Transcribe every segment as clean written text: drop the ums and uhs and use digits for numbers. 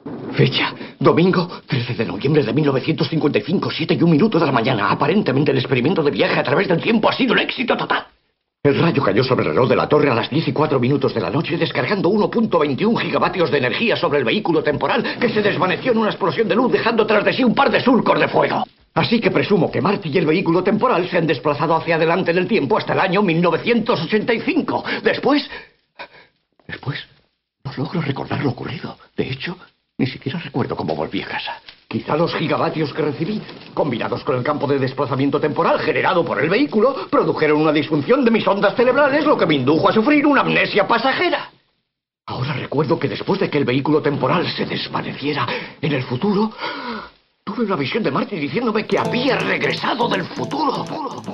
Fecha: domingo 13 de noviembre de 1955, 7:01 de la mañana. Aparentemente el experimento de viaje a través del tiempo ha sido un éxito total. El rayo cayó sobre el reloj de la torre a las 10:04 de la noche, descargando 1.21 gigavatios de energía sobre el vehículo temporal, que se desvaneció en una explosión de luz, dejando tras de sí un par de surcos de fuego. Así que presumo que Marty y el vehículo temporal se han desplazado hacia adelante en el tiempo hasta el año 1985. Después, no logro recordar lo ocurrido. De hecho, ni siquiera recuerdo cómo volví a casa. Quizá los gigavatios que recibí, combinados con el campo de desplazamiento temporal generado por el vehículo, produjeron una disfunción de mis ondas cerebrales, lo que me indujo a sufrir una amnesia pasajera. Ahora recuerdo que después de que el vehículo temporal se desvaneciera en el futuro, tuve una visión de Marty diciéndome que había regresado del futuro.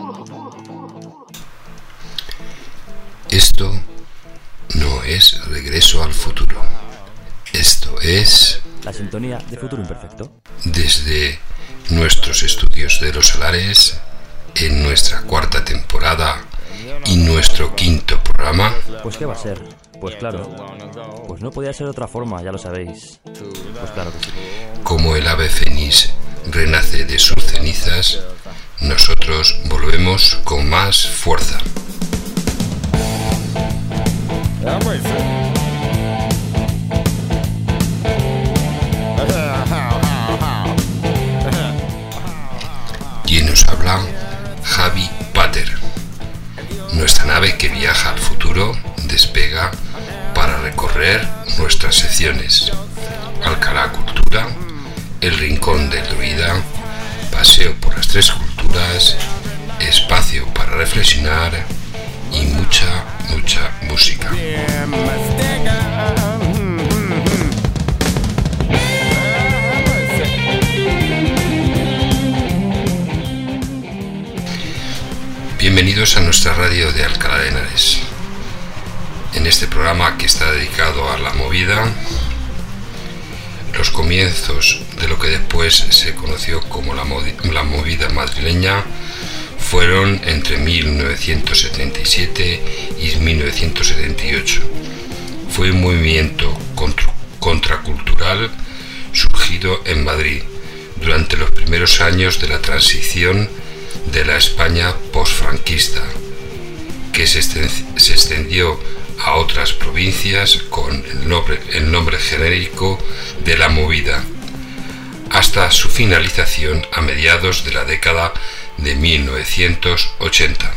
Esto no es Regreso al Futuro. Esto es... la sintonía de Futuro Imperfecto. Desde nuestros estudios de Los Salares, en nuestra 4ª temporada y nuestro 5º programa. Pues ¿qué va a ser? Pues claro, pues no podía ser de otra forma, ya lo sabéis. Pues claro que sí. Como el ave fénix renace de sus cenizas, nosotros volvemos con más fuerza. Quien nos habla, Javi Pater. Nuestra nave que viaja al futuro despega para recorrer nuestras secciones: Alcalá Cultura, El Rincón del Druida, Paseo por las 3 Culturas, Espacio para reflexionar y mucha música. Bienvenidos a nuestra radio de Alcalá de Henares. En este programa, que está dedicado a la movida, los comienzos de lo que después se conoció como la movida madrileña fueron entre 1977 y 1978. Fue un movimiento contracultural surgido en Madrid durante los primeros años de la transición de la España posfranquista, que se extendió a otras provincias con el nombre genérico de la movida, hasta su finalización a mediados de la década de 1980.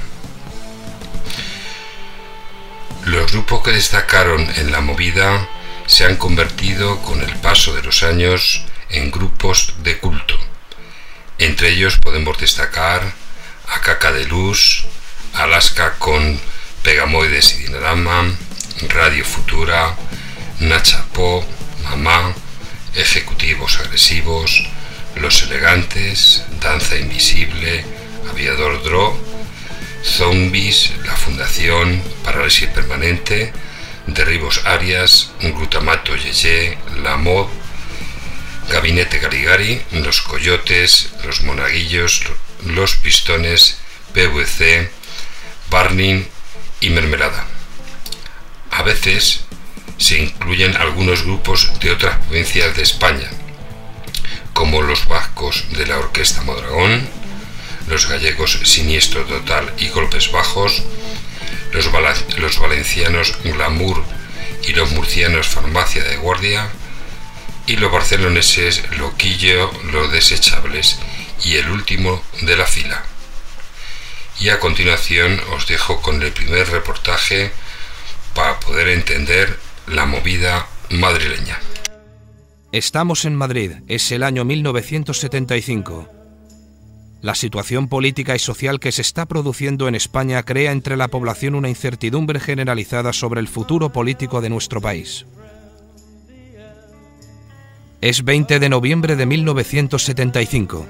Los grupos que destacaron en la movida se han convertido con el paso de los años en grupos de culto. Entre ellos podemos destacar a Caca de Luz, Alaska con Pegamoides y Dinarama, Radio Futura, Nacha Po, Mamá, Ejecutivos Agresivos, Los Elegantes, Danza Invisible, Aviador Dro, Zombies, La Fundación, Parálisis Permanente, Derribos Arias, Glutamato Yeye, La Mod, Gabinete Garigari, Los Coyotes, Los Monaguillos, Los Pistones, PVC, Barney y Mermelada. A veces se incluyen algunos grupos de otras provincias de España, como los vascos de la Orquesta Mondragón, los gallegos Siniestro Total y Golpes Bajos, los valencianos Glamour y los murcianos Farmacia de Guardia, y los barceloneses Loquillo, Los Desechables y el último de la fila. Y a continuación os dejo con el primer reportaje para poder entender la movida madrileña. Estamos en Madrid, es el año 1975. La situación política y social que se está produciendo en España crea entre la población una incertidumbre generalizada sobre el futuro político de nuestro país. Es 20 de noviembre de 1975.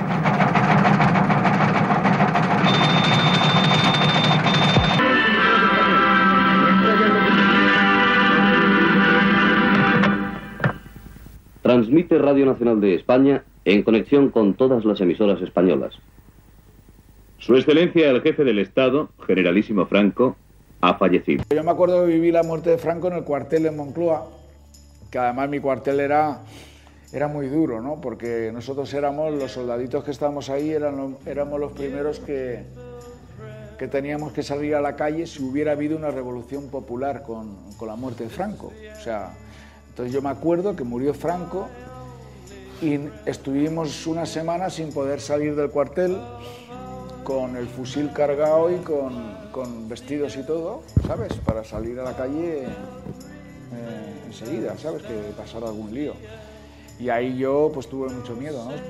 Transmite Radio Nacional de España en conexión con todas las emisoras españolas. Su Excelencia el Jefe del Estado, Generalísimo Franco, ha fallecido. Yo me acuerdo que viví la muerte de Franco en el cuartel de Moncloa, que además mi cuartel era muy duro, ¿no? Porque nosotros éramos, los soldaditos que estábamos ahí, éramos los primeros que teníamos que salir a la calle si hubiera habido una revolución popular con la muerte de Franco. O sea, entonces yo me acuerdo que murió Franco y estuvimos una semana sin poder salir del cuartel, con el fusil cargado y con vestidos y todo, ¿sabes? Para salir a la calle enseguida, ¿sabes? Que pasara algún lío. Y ahí yo pues tuve mucho miedo, ¿no?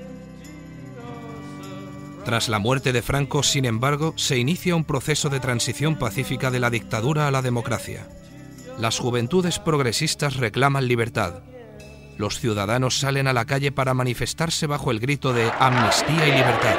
Tras la muerte de Franco, sin embargo, se inicia un proceso de transición pacífica de la dictadura a la democracia. Las juventudes progresistas reclaman libertad. Los ciudadanos salen a la calle para manifestarse bajo el grito de amnistía y libertad.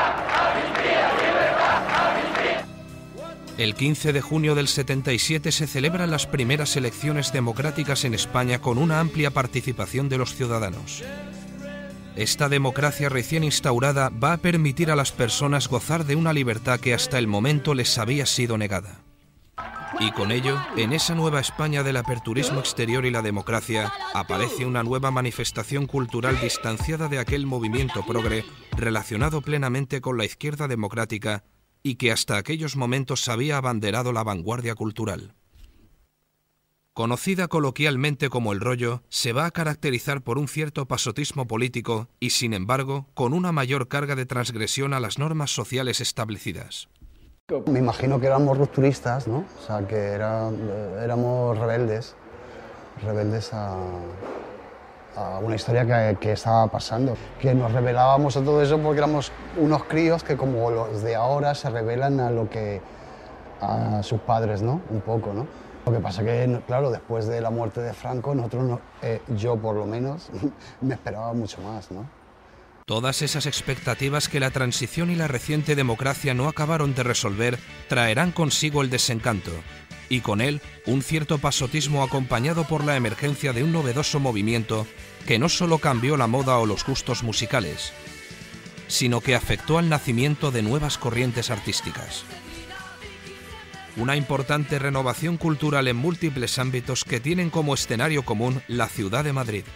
El 15 de junio del 77 se celebran las primeras elecciones democráticas en España con una amplia participación de los ciudadanos. Esta democracia recién instaurada va a permitir a las personas gozar de una libertad que hasta el momento les había sido negada. Y con ello, en esa nueva España del aperturismo exterior y la democracia, aparece una nueva manifestación cultural distanciada de aquel movimiento progre, relacionado plenamente con la izquierda democrática y que hasta aquellos momentos había abanderado la vanguardia cultural. Conocida coloquialmente como el rollo, se va a caracterizar por un cierto pasotismo político y, sin embargo, con una mayor carga de transgresión a las normas sociales establecidas. Me imagino que éramos rupturistas, ¿no? O sea, que éramos rebeldes a una historia que estaba pasando. Que nos rebelábamos a todo eso porque éramos unos críos que, como los de ahora, se rebelan a sus padres, ¿no? Un poco, ¿no? Lo que pasa que, claro, después de la muerte de Franco, yo por lo menos, me esperaba mucho más, ¿no? Todas esas expectativas que la transición y la reciente democracia no acabaron de resolver traerán consigo el desencanto, y con él un cierto pasotismo acompañado por la emergencia de un novedoso movimiento que no solo cambió la moda o los gustos musicales, sino que afectó al nacimiento de nuevas corrientes artísticas. Una importante renovación cultural en múltiples ámbitos que tienen como escenario común la ciudad de Madrid.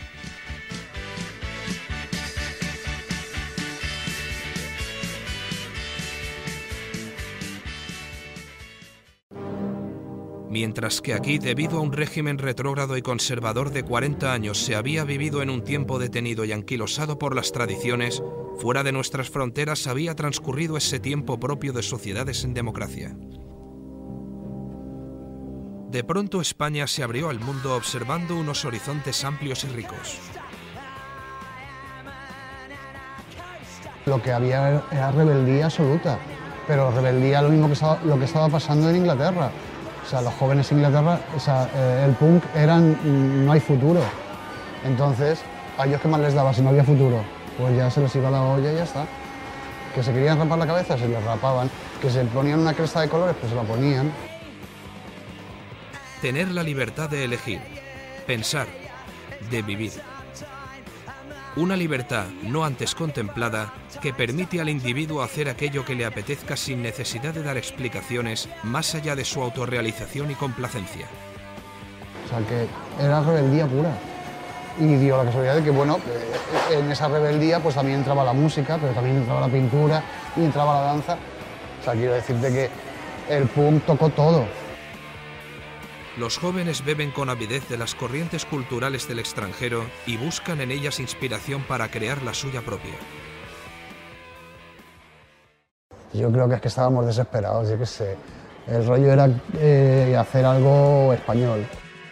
Mientras que aquí, debido a un régimen retrógrado y conservador de 40 años, se había vivido en un tiempo detenido y anquilosado por las tradiciones, fuera de nuestras fronteras había transcurrido ese tiempo propio de sociedades en democracia. De pronto España se abrió al mundo observando unos horizontes amplios y ricos. Lo que había era rebeldía absoluta, pero rebeldía lo mismo que lo que estaba pasando en Inglaterra. O sea, los jóvenes en Inglaterra, el punk no hay futuro. Entonces, ¿a ellos qué más les daba si no había futuro? Pues ya se les iba la olla y ya está. Que se querían rapar la cabeza, se les rapaban. Que se ponían una cresta de colores, pues se la ponían. Tener la libertad de elegir, pensar, de vivir. Una libertad no antes contemplada que permite al individuo hacer aquello que le apetezca sin necesidad de dar explicaciones más allá de su autorrealización y complacencia. O sea, que era rebeldía pura. Y dio la casualidad de que, bueno, en esa rebeldía pues también entraba la música, pero también entraba la pintura y entraba la danza. O sea, quiero decirte que el punk tocó todo. Los jóvenes beben con avidez de las corrientes culturales del extranjero y buscan en ellas inspiración para crear la suya propia. Yo creo que es que estábamos desesperados, yo qué sé. El rollo era hacer algo español.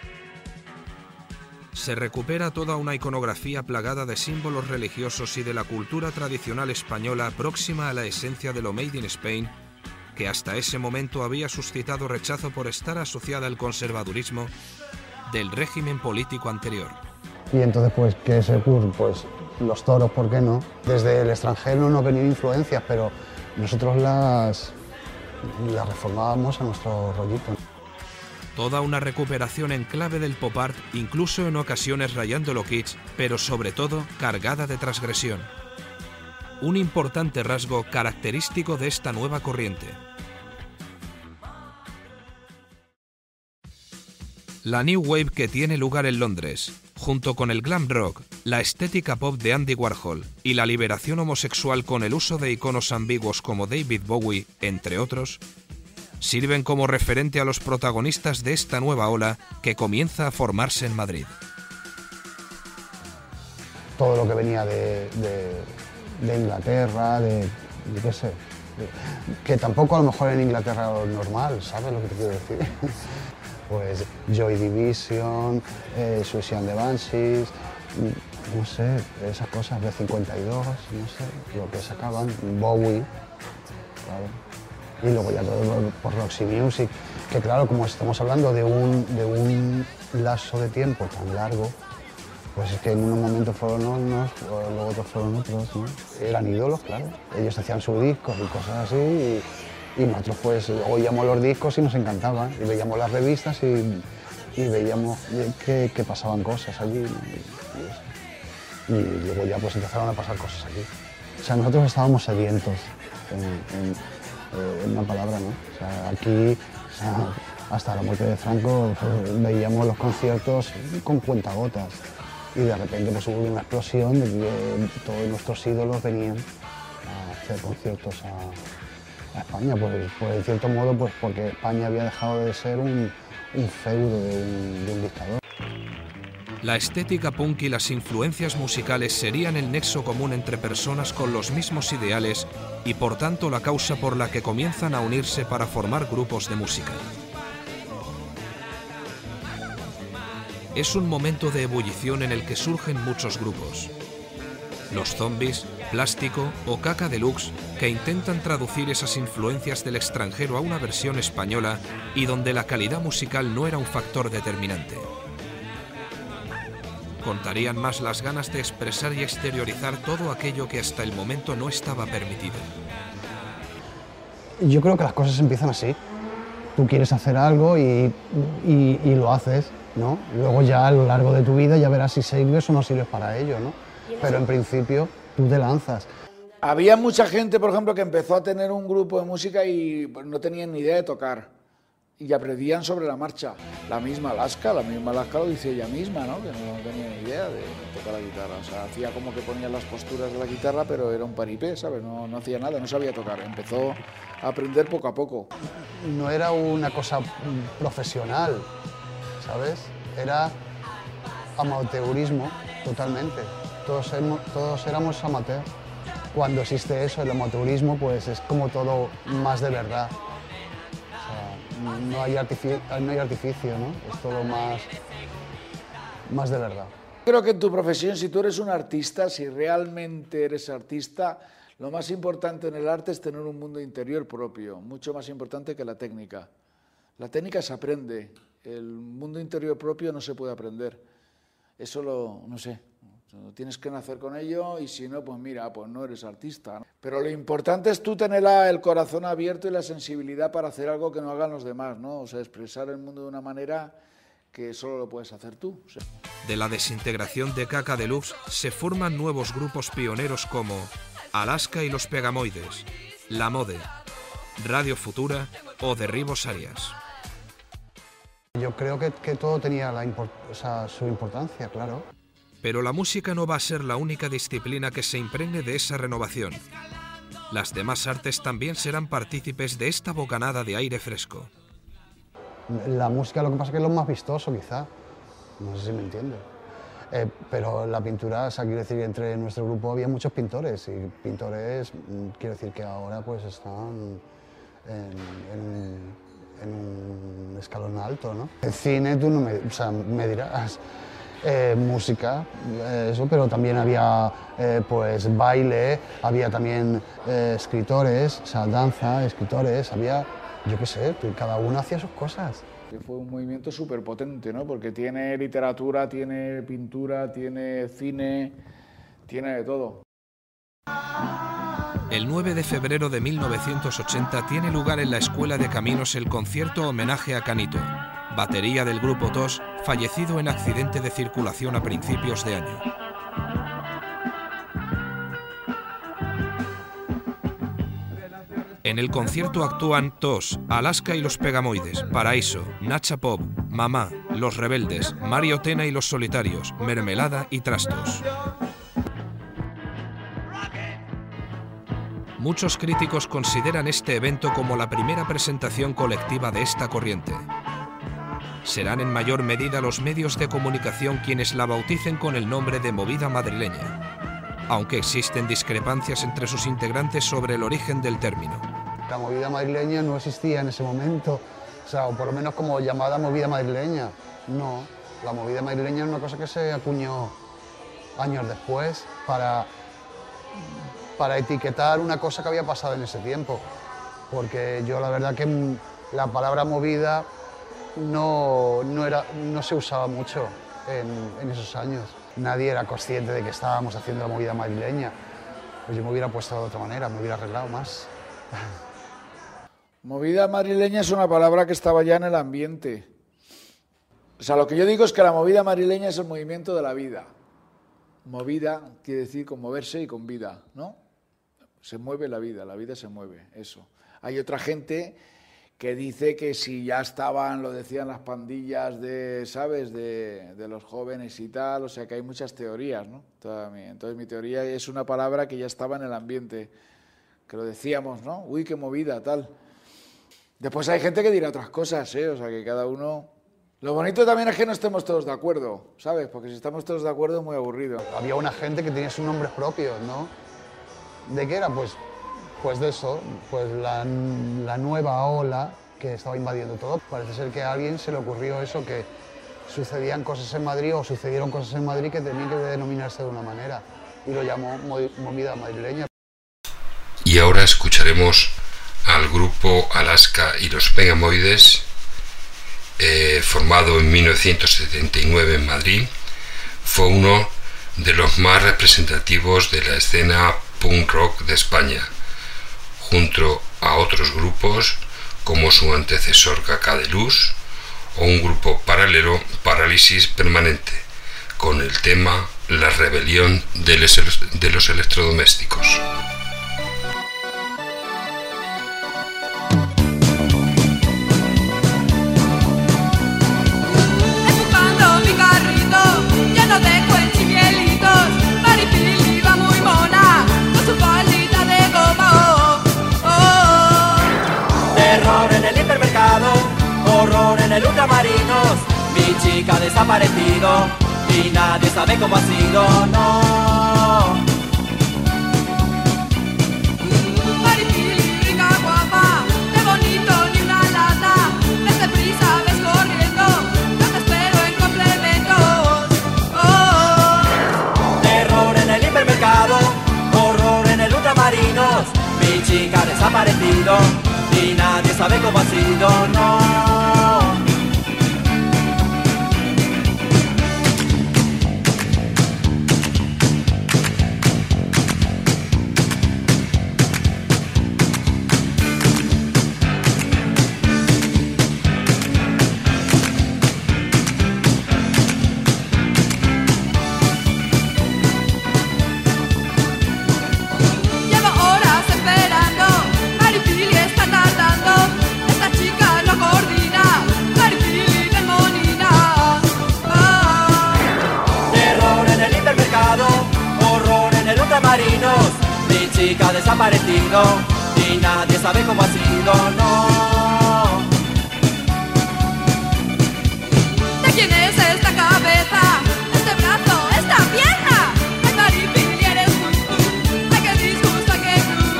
Se recupera toda una iconografía plagada de símbolos religiosos y de la cultura tradicional española próxima a la esencia de lo Made in Spain, que hasta ese momento había suscitado rechazo por estar asociada al conservadurismo del régimen político anterior. Y entonces, pues, ¿qué se ocurre? Pues los toros, ¿por qué no? Desde el extranjero no venían influencias, pero nosotros las reformábamos a nuestro rollito. Toda una recuperación en clave del pop art, incluso en ocasiones rayando lo kitsch, pero sobre todo cargada de transgresión. Un importante rasgo característico de esta nueva corriente. La New Wave que tiene lugar en Londres, junto con el glam rock, la estética pop de Andy Warhol y la liberación homosexual con el uso de iconos ambiguos como David Bowie, entre otros, sirven como referente a los protagonistas de esta nueva ola que comienza a formarse en Madrid. Todo lo que venía de Inglaterra, yo qué sé, que tampoco a lo mejor en Inglaterra era lo normal, ¿sabes lo que te quiero decir? Pues Joy Division, Suicide and the Banshees, no sé, esas cosas de 52, no sé, lo que sacaban, Bowie, claro. Y luego ya todo por Roxy Music, que claro, como estamos hablando de un lapso de tiempo tan largo, pues es que en unos momentos fueron unos, luego otros fueron otros, ¿no? Eran ídolos, claro. Ellos hacían sus discos y cosas así, y nosotros pues oíamos los discos y nos encantaban, y veíamos las revistas y veíamos que pasaban cosas allí, ¿no? Y luego ya pues empezaron a pasar cosas aquí. O sea, nosotros estábamos sedientos, en una palabra, ¿no? O sea, aquí, o sea, hasta la muerte de Franco, pues, veíamos los conciertos con cuentagotas. Y de repente pues, hubo una explosión de que todos nuestros ídolos venían a hacer conciertos a España, pues en cierto modo pues porque España había dejado de ser un feudo de un dictador. La estética punk y las influencias musicales serían el nexo común entre personas con los mismos ideales y por tanto la causa por la que comienzan a unirse para formar grupos de música. Es un momento de ebullición en el que surgen muchos grupos. Los Zombies, Plástico o Caca Deluxe, que intentan traducir esas influencias del extranjero a una versión española y donde la calidad musical no era un factor determinante. Contarían más las ganas de expresar y exteriorizar todo aquello que hasta el momento no estaba permitido. Yo creo que las cosas empiezan así. Tú quieres hacer algo y lo haces, ¿no? Luego ya a lo largo de tu vida ya verás si sirves o no sirves para ello, ¿no? Pero en principio tú te lanzas. Había mucha gente, por ejemplo, que empezó a tener un grupo de música y no tenían ni idea de tocar. Y aprendían sobre la marcha. La misma Alaska lo dice ella misma, ¿no? Que no tenía ni idea de tocar la guitarra. O sea, hacía como que ponía las posturas de la guitarra, pero era un paripé, ¿sabes? No hacía nada, no sabía tocar. Empezó a aprender poco a poco. No era una cosa profesional, ¿sabes? Era amateurismo, totalmente. Todos éramos amateur. Cuando existe eso, el amateurismo, pues es como todo más de verdad. O sea, no hay artificio, ¿no? Es todo más de verdad. Creo que en tu profesión, si tú eres un artista, si realmente eres artista, lo más importante en el arte es tener un mundo interior propio, mucho más importante que la técnica. La técnica se aprende, el mundo interior propio no se puede aprender. Eso no sé, tienes que nacer con ello y si no, pues mira, pues no eres artista, ¿no? Pero lo importante es tú tener el corazón abierto y la sensibilidad para hacer algo que no hagan los demás, ¿no? O sea, expresar el mundo de una manera que solo lo puedes hacer tú. O sea. De la desintegración de Caca Deluxe se forman nuevos grupos pioneros como Alaska y los Pegamoides, La Mode, Radio Futura o Derribos Arias. Yo creo que todo tenía su importancia, claro. Pero la música no va a ser la única disciplina que se impregne de esa renovación. Las demás artes también serán partícipes de esta bocanada de aire fresco. La música lo que pasa es que es lo más vistoso, quizá. No sé si me entiende. Pero la pintura, o sea, quiero decir que entre nuestro grupo había muchos pintores. Y pintores, quiero decir que ahora pues están en un escalón alto, ¿no? El cine, tú no me dirás. Música, eso, pero también había pues baile, había también escritores, o sea, danza, escritores, había, yo qué sé, cada uno hacía sus cosas. Fue un movimiento súper potente, ¿no? Porque tiene literatura, tiene pintura, tiene cine, tiene de todo. El 9 de febrero de 1980 tiene lugar en la Escuela de Caminos el concierto homenaje a Canito, batería del grupo TOS, fallecido en accidente de circulación a principios de año. En el concierto actúan TOS, Alaska y los Pegamoides, Paraíso, Nacha Pop, Mamá, Los Rebeldes, Mario Tena y Los Solitarios, Mermelada y Trastos. Muchos críticos consideran este evento como la primera presentación colectiva de esta corriente. Serán en mayor medida los medios de comunicación quienes la bauticen con el nombre de movida madrileña, aunque existen discrepancias entre sus integrantes sobre el origen del término. La movida madrileña no existía en ese momento, o por lo menos como llamada movida madrileña. No, la movida madrileña es una cosa que se acuñó años después para etiquetar una cosa que había pasado en ese tiempo, porque yo la verdad que la palabra movida no se usaba mucho en esos años. Nadie era consciente de que estábamos haciendo la movida madrileña. Pues yo me hubiera puesto de otra manera, me hubiera arreglado más. Movida madrileña es una palabra que estaba ya en el ambiente. O sea, lo que yo digo es que la movida madrileña es el movimiento de la vida. Movida quiere decir con moverse y con vida, ¿no? Se mueve la vida se mueve, eso. Hay otra gente que dice que si ya estaban, lo decían las pandillas de, ¿sabes?, de los jóvenes y tal, o sea que hay muchas teorías, ¿no? Entonces mi teoría es una palabra que ya estaba en el ambiente, que lo decíamos, ¿no? Uy, qué movida, tal. Después hay gente que dirá otras cosas, ¿eh? O sea que cada uno... Lo bonito también es que no estemos todos de acuerdo, ¿sabes? Porque si estamos todos de acuerdo es muy aburrido. Había una gente que tenía sus nombres propios, ¿no? ¿De qué era? Pues de eso, pues la nueva ola que estaba invadiendo todo. Parece ser que a alguien se le ocurrió eso, que sucedían cosas en Madrid o sucedieron cosas en Madrid que tenían que denominarse de una manera y lo llamó movida madrileña. Y ahora escucharemos al grupo Alaska y los Megamoides, formado en 1979 en Madrid. Fue uno de los más representativos de la escena punk rock de España, junto a otros grupos como su antecesor Cacadelús o un grupo paralelo, Parálisis Permanente, con el tema La rebelión de los electrodomésticos. Ultramarinos, mi chica ha desaparecido y nadie sabe cómo ha sido, no. Maripili, rica, guapa, de bonito ni una lata, ves deprisa, ves corriendo, no te espero en complementos, oh. Terror en el hipermercado, horror en el Ultramarinos, mi chica ha desaparecido y nadie sabe cómo ha sido, no. Mi chica ha desaparecido y nadie sabe cómo ha sido, no. ¿De quién es esta cabeza? ¿Este brazo? ¿Esta pierna? Ay, Maripili, eres ay, qué disgusto, qué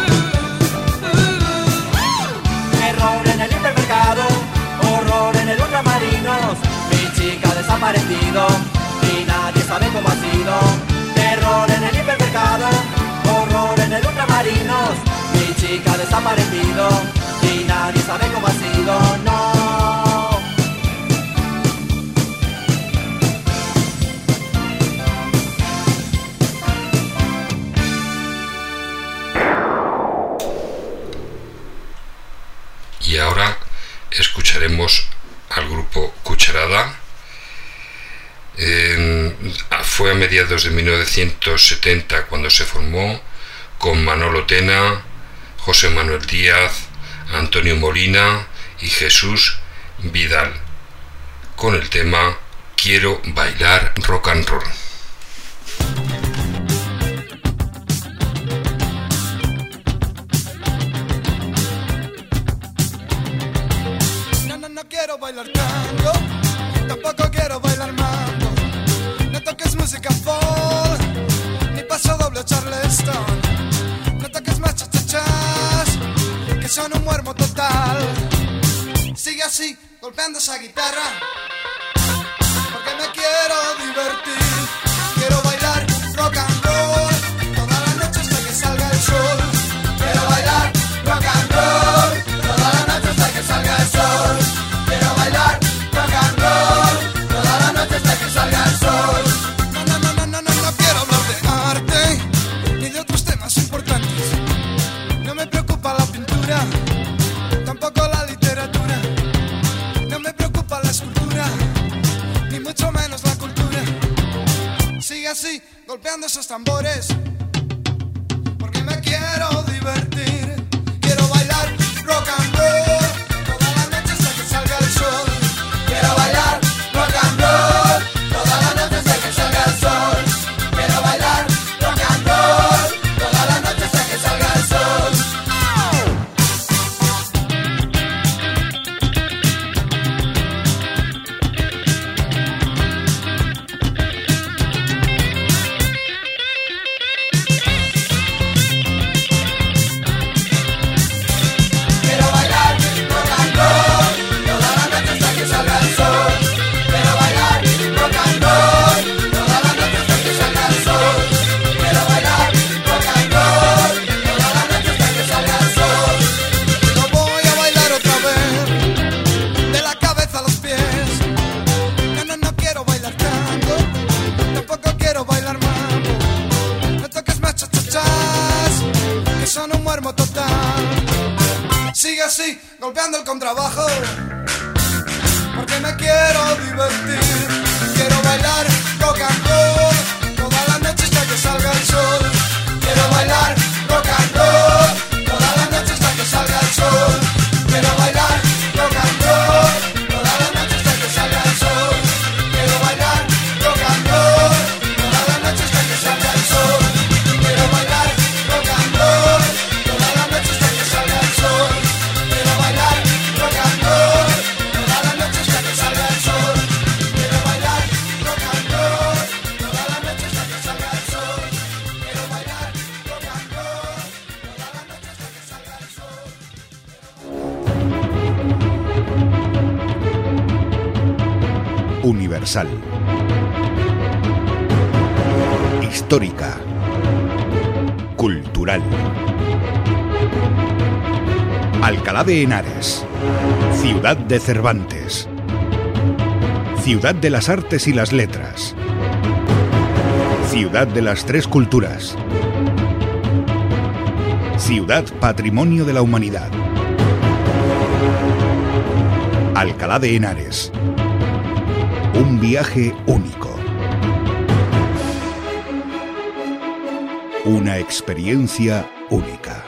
Terror en el hipermercado, horror en el Ultramarinos, mi chica ha desaparecido y nadie sabe cómo ha sido. Terror en el hipermercado, horror en el Ultramarinos, mi chica ha desaparecido y nadie sabe cómo ha sido, no. Y ahora escucharemos al grupo Cucharada. Fue a mediados de 1970 cuando se formó, con Manolo Tena, José Manuel Díaz, Antonio Molina y Jesús Vidal, con el tema Quiero bailar rock and roll. No quiero bailar tango, tampoco quiero bailar mambo. No toques música folk, ni paso doble charleston. No toques más chachachas, que son un muermo total. Sigue así, golpeando esa guitarra, porque me quiero divertir. Quiero bailar rock and roll, toda la noche hasta que salga el sol. Quiero bailar rock and roll, toda la noche hasta que salga el sol. Quiero bailar rock and roll, toda la noche hasta que salga el sol. No quiero hablar de arte, ni de otros temas importantes. No me preocupa la pintura, tampoco la literatura. No me preocupa la escultura, ni mucho menos la cultura. Sigue así, golpeando esos tambores, porque me quiero divertir. Quiero bailar rock and roll, toda la noche hasta que salga el sol. Quiero bailar rock and roll, toda la noche hasta que salga el sol. Quiero bailar rock and roll, toda la noche hasta que salga el sol. Quiero bailar rock and roll, toda la noche hasta que salga el sol. Quiero bailar rock and roll, toda la noche hasta que salga el sol. Quiero bailar rock and roll, toda la noche hasta que salga el sol. No voy a bailar otra vez, de la cabeza a los pies. No quiero bailar tango, tampoco quiero bailar mambo. No toques más chachachas, que son un muermo total. Sigue así, golpeando el contrabajo, porque me quiero divertir. Quiero bailar rock and roll, toda la noche hasta que salga el sol. Quiero bailar rock and roll, toda la noche hasta que salga el sol. Quiero bailar rock and roll, toda la noche hasta que salga el sol. Quiero bailar rock and roll, toda la noche hasta que salga el sol. Quiero bailar rock and roll, toda la noche hasta que salga el sol. Quiero bailar rock and roll, toda la noche hasta que salga el sol. Quiero bailar rock and roll, toda la noche hasta que salga el sol. Quiero bailar rock and roll, toda la noche hasta que salga el sol. Universal. Histórica. Cultural. Alcalá de Henares. Ciudad de Cervantes. Ciudad de las artes y las letras. Ciudad de las tres culturas. Ciudad Patrimonio de la Humanidad. Alcalá de Henares. Un viaje único. Una experiencia única.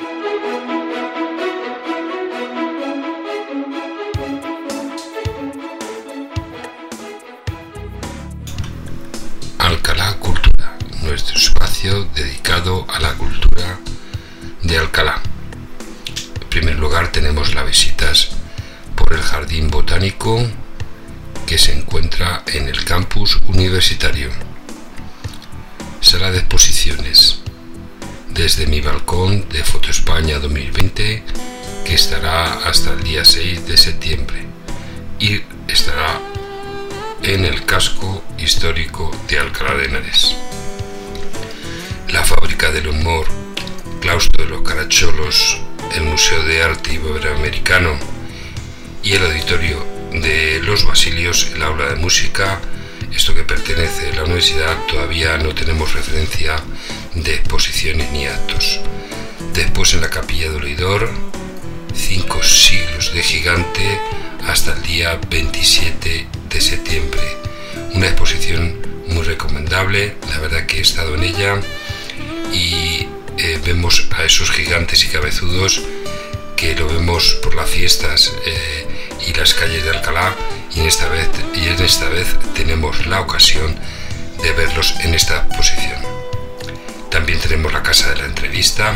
Alcalá Cultura, nuestro espacio dedicado a la cultura de Alcalá. En primer lugar tenemos las visitas por el Jardín Botánico, que se encuentra en el campus universitario. Sala de exposiciones desde mi balcón de Foto España 2020, que estará hasta el día 6 de septiembre y estará en el casco histórico de Alcalá de Henares. La Fábrica del Humor, Claustro de los Caracholos, el Museo de Arte Iberoamericano y el Auditorio de los Basilios, el Aula de Música, esto que pertenece a la universidad. Todavía no tenemos referencia de exposiciones ni actos. Después en la Capilla de Oidor, 5 siglos de gigante, hasta el día 27 de septiembre. Una exposición muy recomendable, la verdad que he estado en ella y vemos a esos gigantes y cabezudos que lo vemos por las fiestas y las calles de Alcalá, y en esta vez tenemos la ocasión de verlos en esta exposición. También tenemos la Casa de la Entrevista,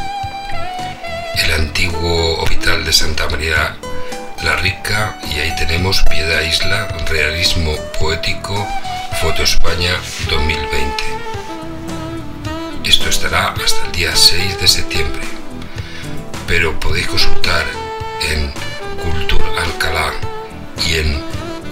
el antiguo Hospital de Santa María la Rica, y ahí tenemos Piedad Isla, Realismo Poético, Foto España 2020. Esto estará hasta el día 6 de septiembre, pero podéis consultar en Cultur Alcalá y en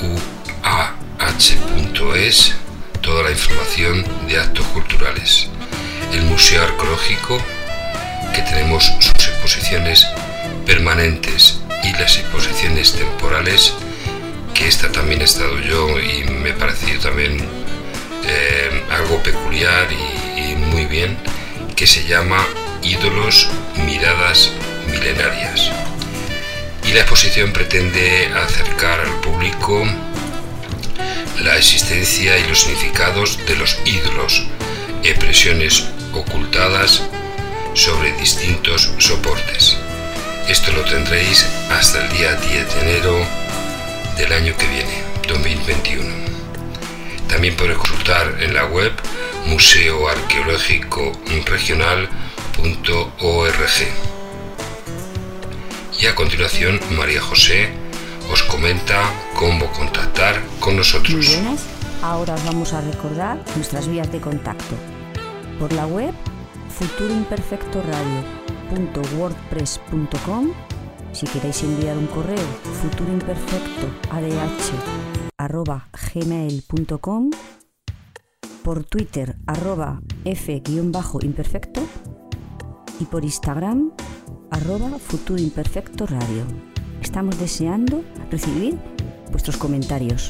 uah.es toda la información de actos culturales. El Museo Arqueológico, que tenemos sus exposiciones permanentes y las exposiciones temporales, que esta también he estado yo y me ha parecido también algo peculiar y muy bien, que se llama Ídolos, Miradas Milenarias. Y la exposición pretende acercar al público la existencia y los significados de los ídolos, expresiones ocultadas sobre distintos soportes. Esto lo tendréis hasta el día 10 de enero del año que viene, 2021. También podréis consultar en la web museoarqueológicoregional.org. Y a continuación, María José os comenta cómo contactar con nosotros. Muy buenas, ahora os vamos a recordar nuestras vías de contacto. Por la web futuroimperfectoradio.wordpress.com. Si queréis enviar un correo, futuroimperfectoadh@gmail.com. Por Twitter, @f_imperfecto. Y por Instagram, @futuroimperfectoradio. Estamos deseando recibir vuestros comentarios.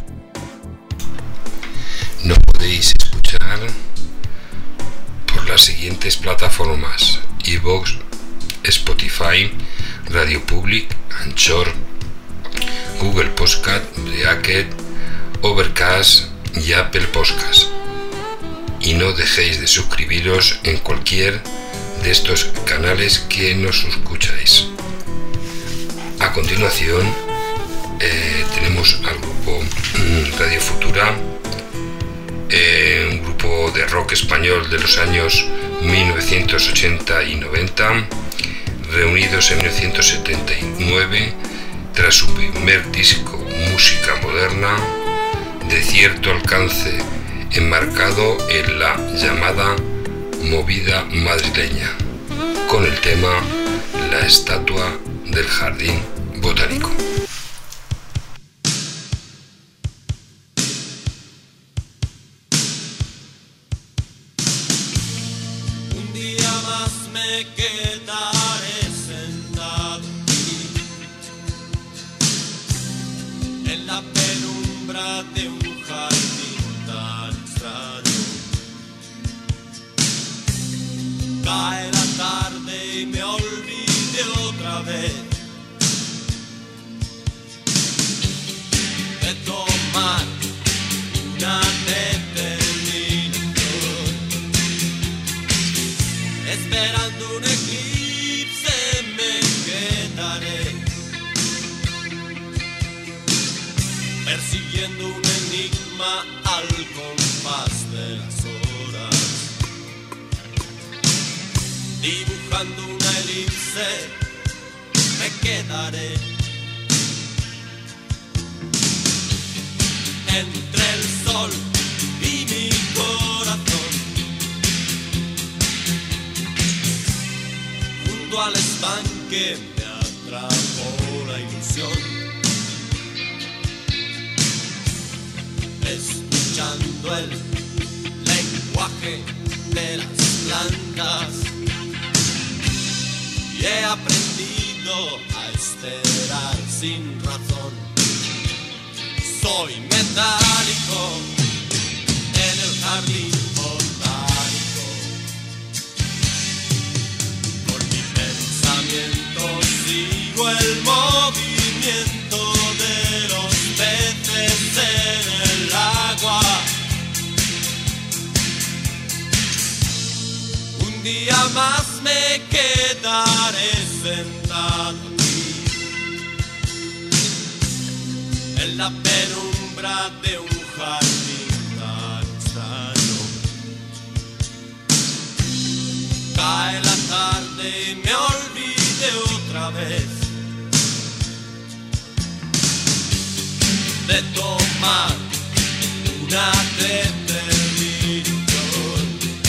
Nos podéis escuchar por las siguientes plataformas: iVoox, Spotify, Radio Public, Anchor, Google Podcast, Breakit, Overcast y Apple Podcast. Y no dejéis de suscribiros en cualquier de estos canales que nos escucháis. A continuación tenemos al grupo Radio Futura, un grupo de rock español de los años 1980 y 90, reunidos en 1979 tras su primer disco Música Moderna, de cierto alcance, enmarcado en la llamada movida madrileña, con el tema La Estatua del Jardín Botánico. Un día más me quedaré sentado en la penumbra de un jardín tan extraño. Cae la tarde y me olvidé otra vez de tomar una determinación. Esperando un eclipse me quedaré, persiguiendo un enigma al compás de las horas, dibujando una elipse me quedaré entre el sol y mi corazón, junto al estanque me atrapó la ilusión, escuchando el lenguaje de las plantas, y he aprendido a esperar sin razón. Soy metálico en el jardín botánico, por mi pensamiento sigo el movimiento de los peces en el agua. Un día más me quedaré sentado aquí, en la penumbra de un jardín tan extraño. Cae la tarde y me olvidé otra vez de tomar una determinación.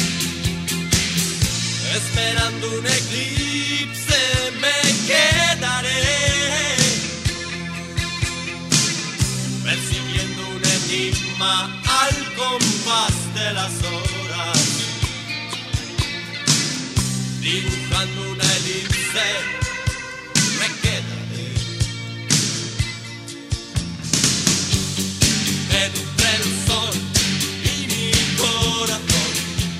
Esperando un eclipse me quedaré, persiguiendo un enigma al compás de las horas, dibujando una elipse me quedaré entre el sol y mi corazón.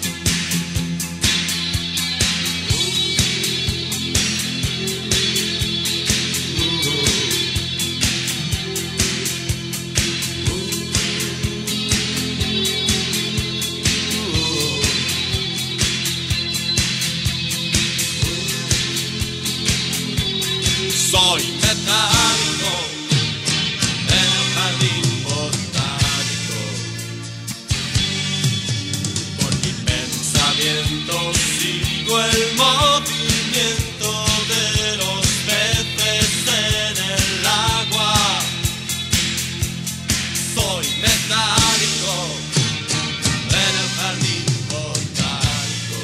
Soy metálico en el jardín botánico. Por mi pensamiento sigo el movimiento de los peces en el agua. Soy metálico en el jardín botánico.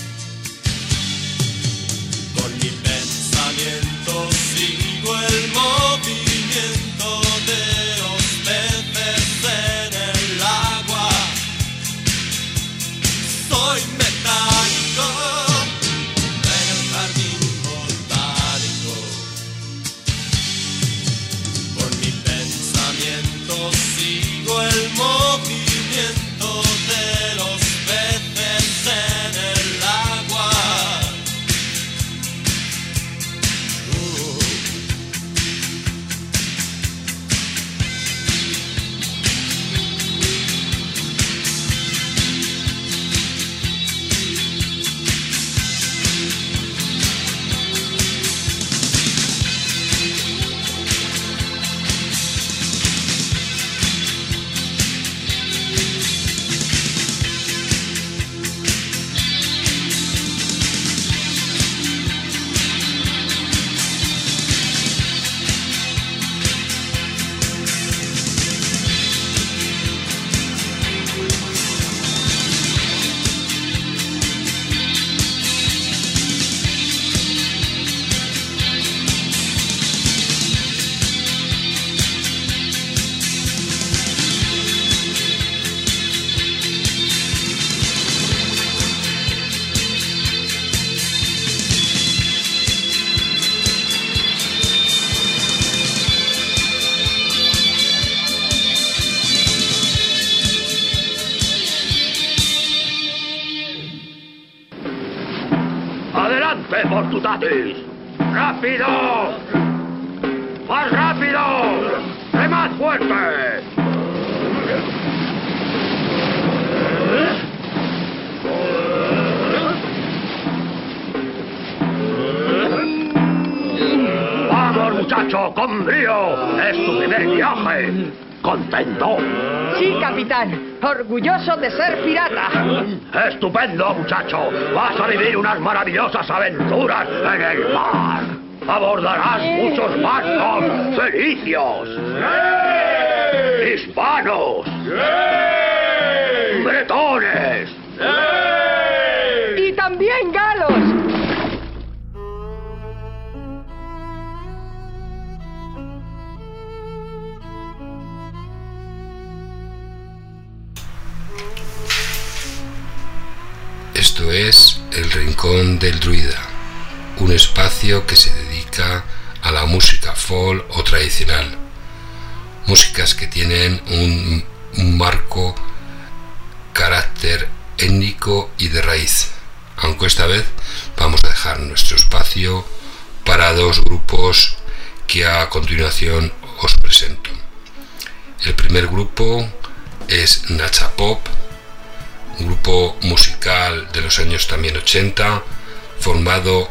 Por mi pensamiento sigo el movimiento de los peces en el agua. Soy metálico en el jardín botánico. Por mi pensamiento sigo el movimiento de los peces en el agua. ¡Adelante, Fortutatis! ¡Rápido! ¡Más rápido! ¡Remad fuerte! ¡Vamos, muchacho! ¡Con brío! ¡Es tu primer viaje! ¿Contento? Sí, capitán. Orgulloso de ser pirata. ¡Estupendo, muchacho! ¡Vas a vivir unas maravillosas aventuras en el mar! ¡Abordarás muchos barcos felicios! ¡Hispanos! ¡Bretones! Y también galos. Esto es El Rincón del Druida, un espacio que se dedica a la música folk o tradicional, músicas que tienen un marco carácter étnico y de raíz, aunque esta vez vamos a dejar nuestro espacio para dos grupos que a continuación os presento. El primer grupo es Nachapop, un grupo musical de los años también 80, formado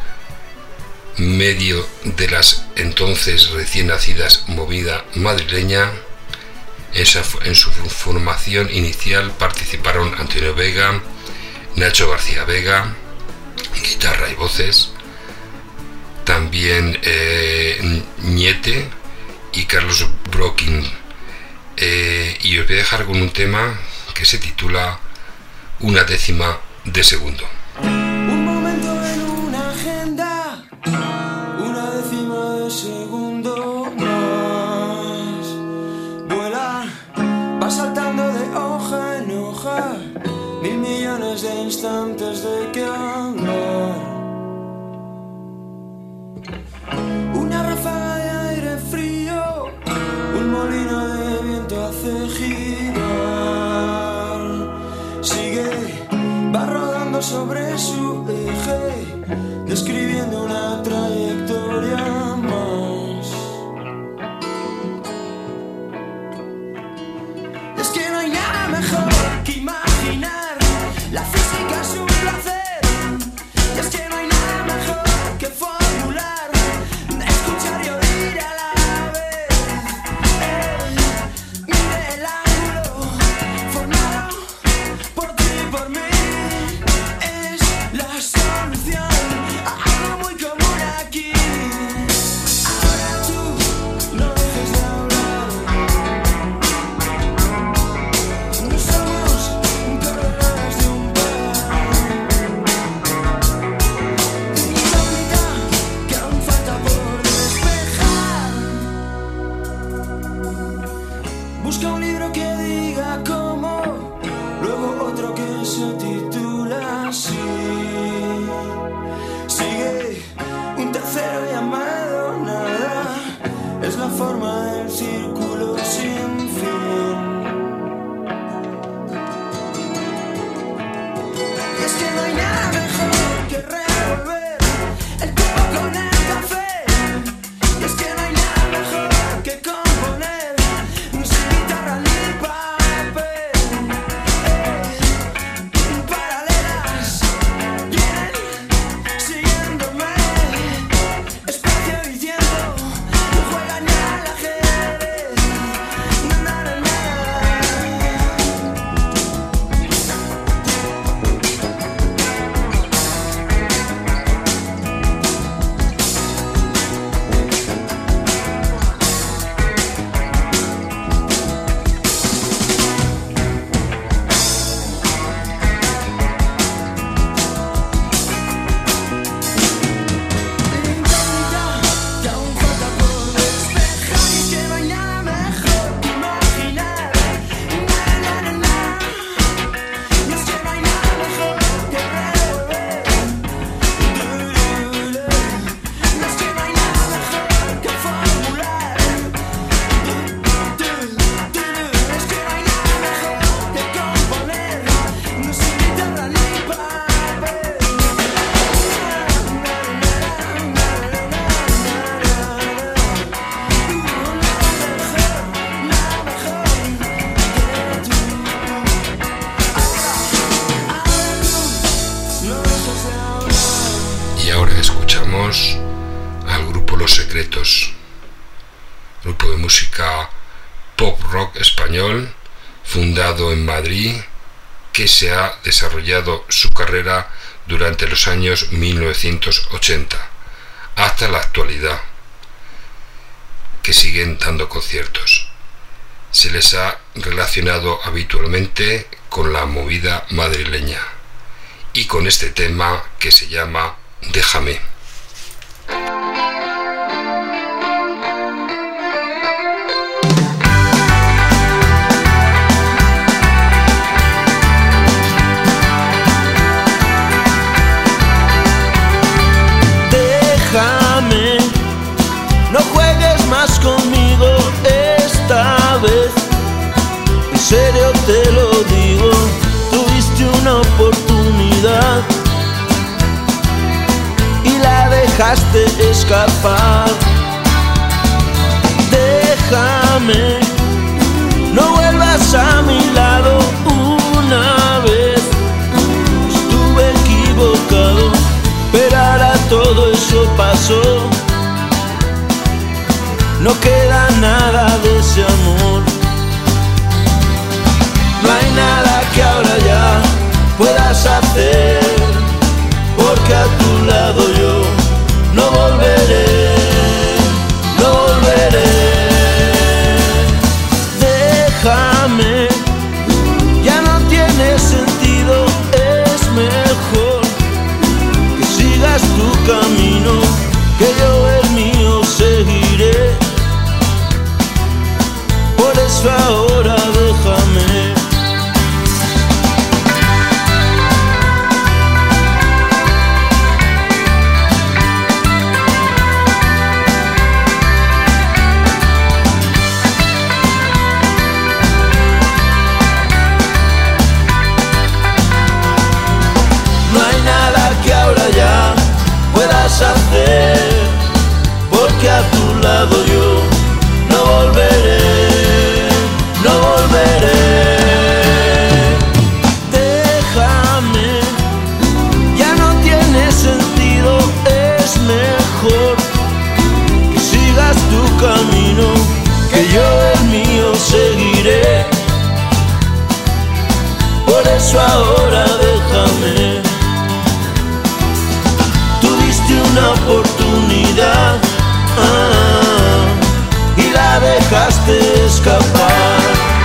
medio de las entonces recién nacidas movida madrileña, En su formación inicial participaron Antonio Vega, Nacho García Vega, guitarra y voces, también Niete y Carlos Brokin. Y os voy a dejar con un tema que se titula Una décima de segundo. Un momento en una agenda, una décima de segundo más. Vuela, va saltando de hoja en hoja, 1.000 millones de instantes de que hablar. Una ráfaga de aire frío, un molino de viento hace girar. Sigue, va rodando sobre su eje, describiendo una trayectoria más. Es que no hay nada mejor que imaginar, la física es un placer. Y es que no hay nada mejor que formular, escuchar y oír a la vez. Mire el ángulo formado por ti y por mí, es la solución a algo muy común aquí. Ahora tú no dejes de hablar, no somos corredores de un bar. Incógnita que aún falta por despejar. Busca un libro que diga cómo, luego otro que se titula así. Sigue un tercero llamado nada, es la forma del círculo sin fin. Y es que no hay nada mejor que revolver el tiempo con el café. Y es que no hay nada mejor que componer sin guitarra ni papel. Paralelas vienen siguiéndome, espacio y tiempo no juegan ni al ajedrez. Na, na, na, na. Incógnita que aún falta por despejar. Y es que no hay nada mejor que imaginar. Na, na, na, na. Y es que no hay nada mejor que revolver. Y es que no hay nada mejor que formular. Es que no hay nada mejor que componer sin guitarra ni papel. Y ahora escuchamos al grupo Los Secretos, grupo de música pop rock español fundado en Madrid, que se ha desarrollado su carrera durante los años 1980 hasta la actualidad, que siguen dando conciertos. Se les ha relacionado habitualmente con la movida madrileña y con este tema que se llama Déjame. Déjame, no juegues más conmigo esta vez. En serio te lo digo, tuviste una oportunidad y la dejaste escapar. Déjame, no vuelvas a mi lado una vez. Estuve equivocado, pero ahora todo eso pasó. No queda nada de ese amor. nada que ahora ya puedas hacer, porque a tu lado yo no volveré, no volveré. Déjame, ya no tiene sentido, es mejor que sigas tu camino, que yo el mío seguiré. Por eso ahora déjame. No hay nada que ahora ya puedas hacer, porque a tu lado yo no volveré, no volveré. Déjame, ya no tiene sentido, es mejor que sigas tu camino, que yo el mío seguiré. Por eso ahora déjame. Tuviste una oportunidad, y la dejaste escapar.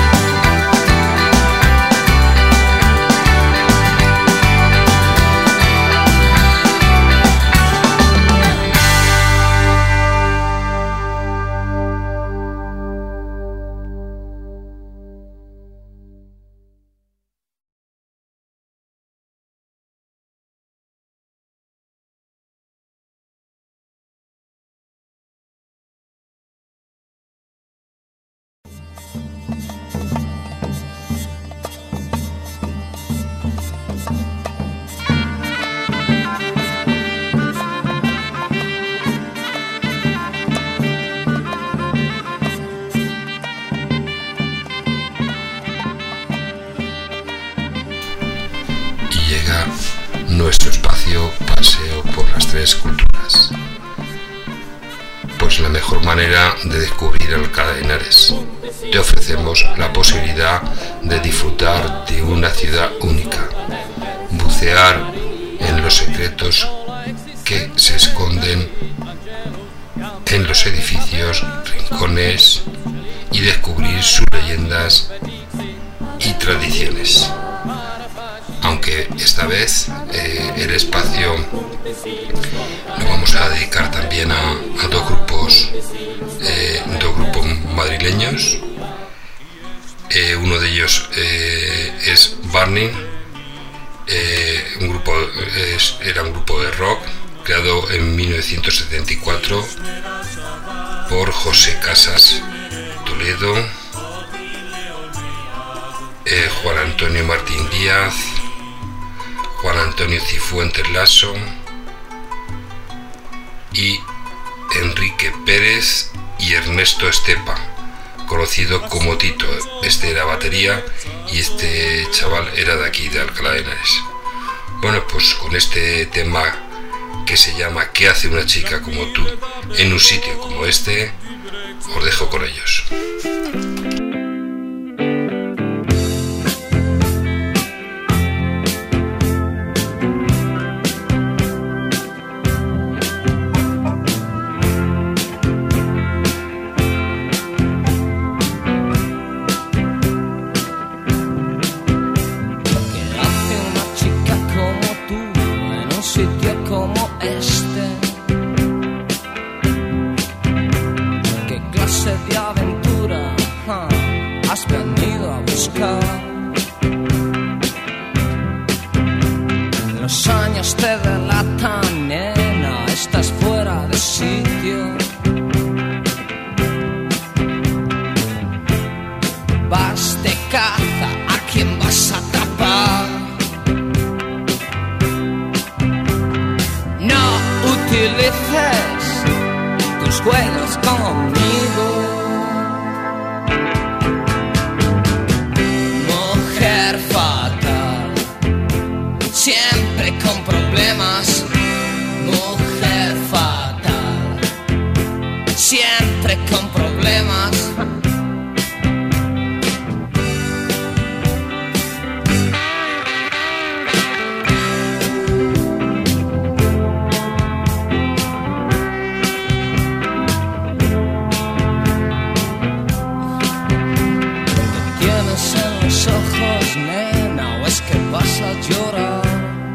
Nuestro espacio Paseo por las Tres Culturas. Pues la mejor manera de descubrir Alcalá de Henares. Te ofrecemos la posibilidad de disfrutar de una ciudad única, bucear en los secretos que se esconden en los edificios, rincones y descubrir sus leyendas y tradiciones. Aunque esta vez el espacio lo vamos a dedicar también a dos grupos madrileños. Uno de ellos es Burning, era un grupo de rock creado en 1974 por José Casas Toledo, Juan Antonio Martín Díaz, Juan Antonio Cifuentes Lasso y Enrique Pérez y Ernesto Estepa, conocido como Tito. Este era batería y este chaval era de aquí, de Alcalá de Henares. Bueno, pues con este tema que se llama ¿Qué hace una chica como tú en un sitio como este? Os dejo con ellos. Los años te delatan, nena, estás fuera de sitio. Vas de caza, ¿a quién vas a atrapar? No utilices tus juegos conmigo. Mujer fatal, siempre con problemas. Mujer fatal, siempre con problemas. mis ojos, nena, o es que vas a llorar.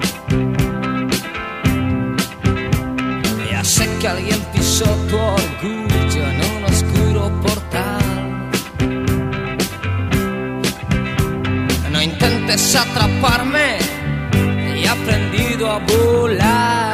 Ya sé que alguien pisó tu orgullo en un oscuro portal. No intentes atraparme, he aprendido a volar.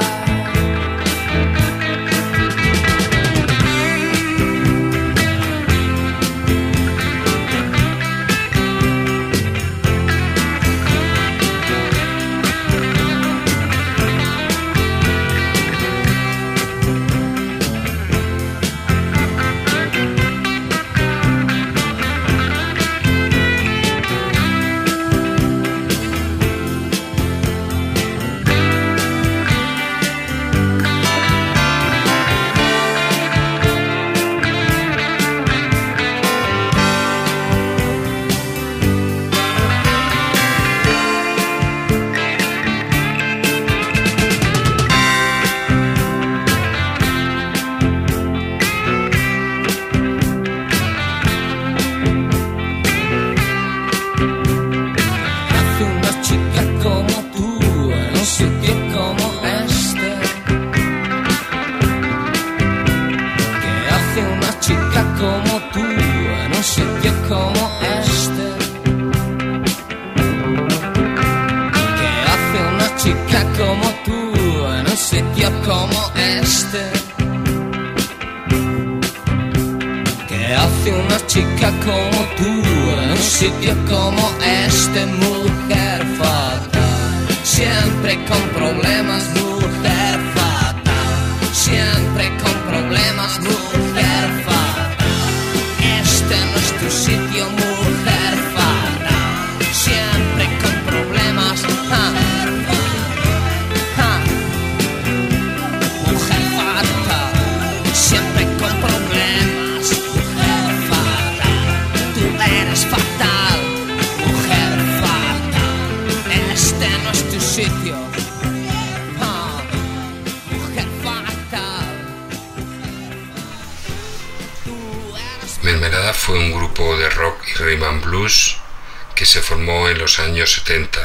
Mermelada fue un grupo de rock y rhythm and blues que se formó en los años 70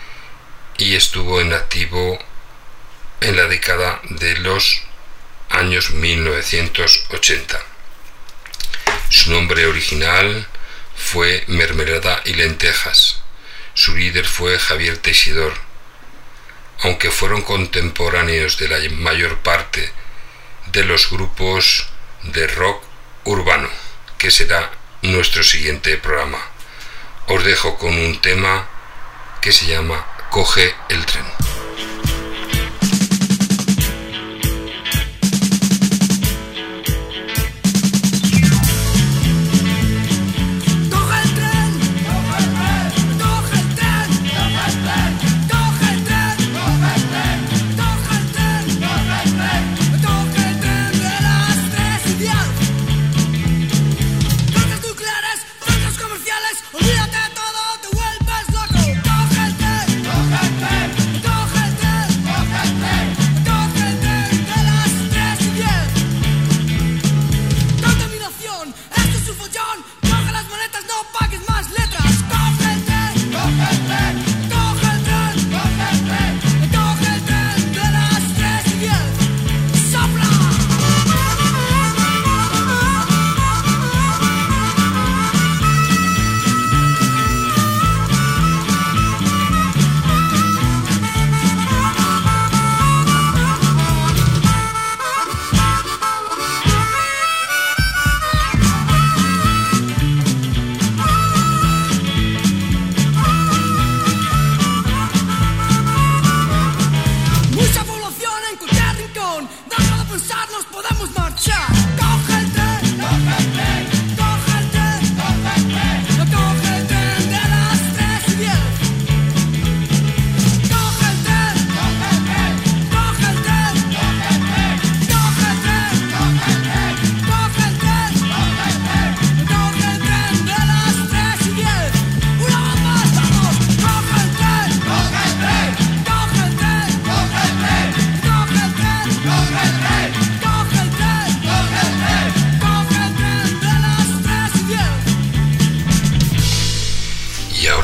y estuvo en activo en la década de los años 1980. Su nombre original fue Mermelada y Lentejas. Su líder fue Javier Teixidor. Aunque fueron contemporáneos de la mayor parte de los grupos de rock urbano, que será nuestro siguiente programa. Os dejo con un tema que se llama Coge el tren. Olvídate de todo, te vuelves loco. Coge el tren,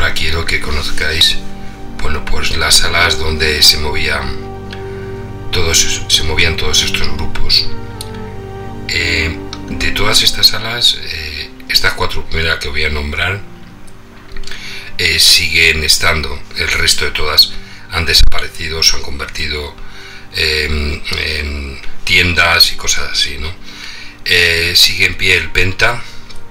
ahora quiero que conozcáis, bueno, pues las salas donde se movían todos estos grupos. De todas estas salas, estas 4 primeras que voy a nombrar siguen estando. El resto de todas han desaparecido, se han convertido en tiendas y cosas así, ¿no? Sigue en pie el Penta,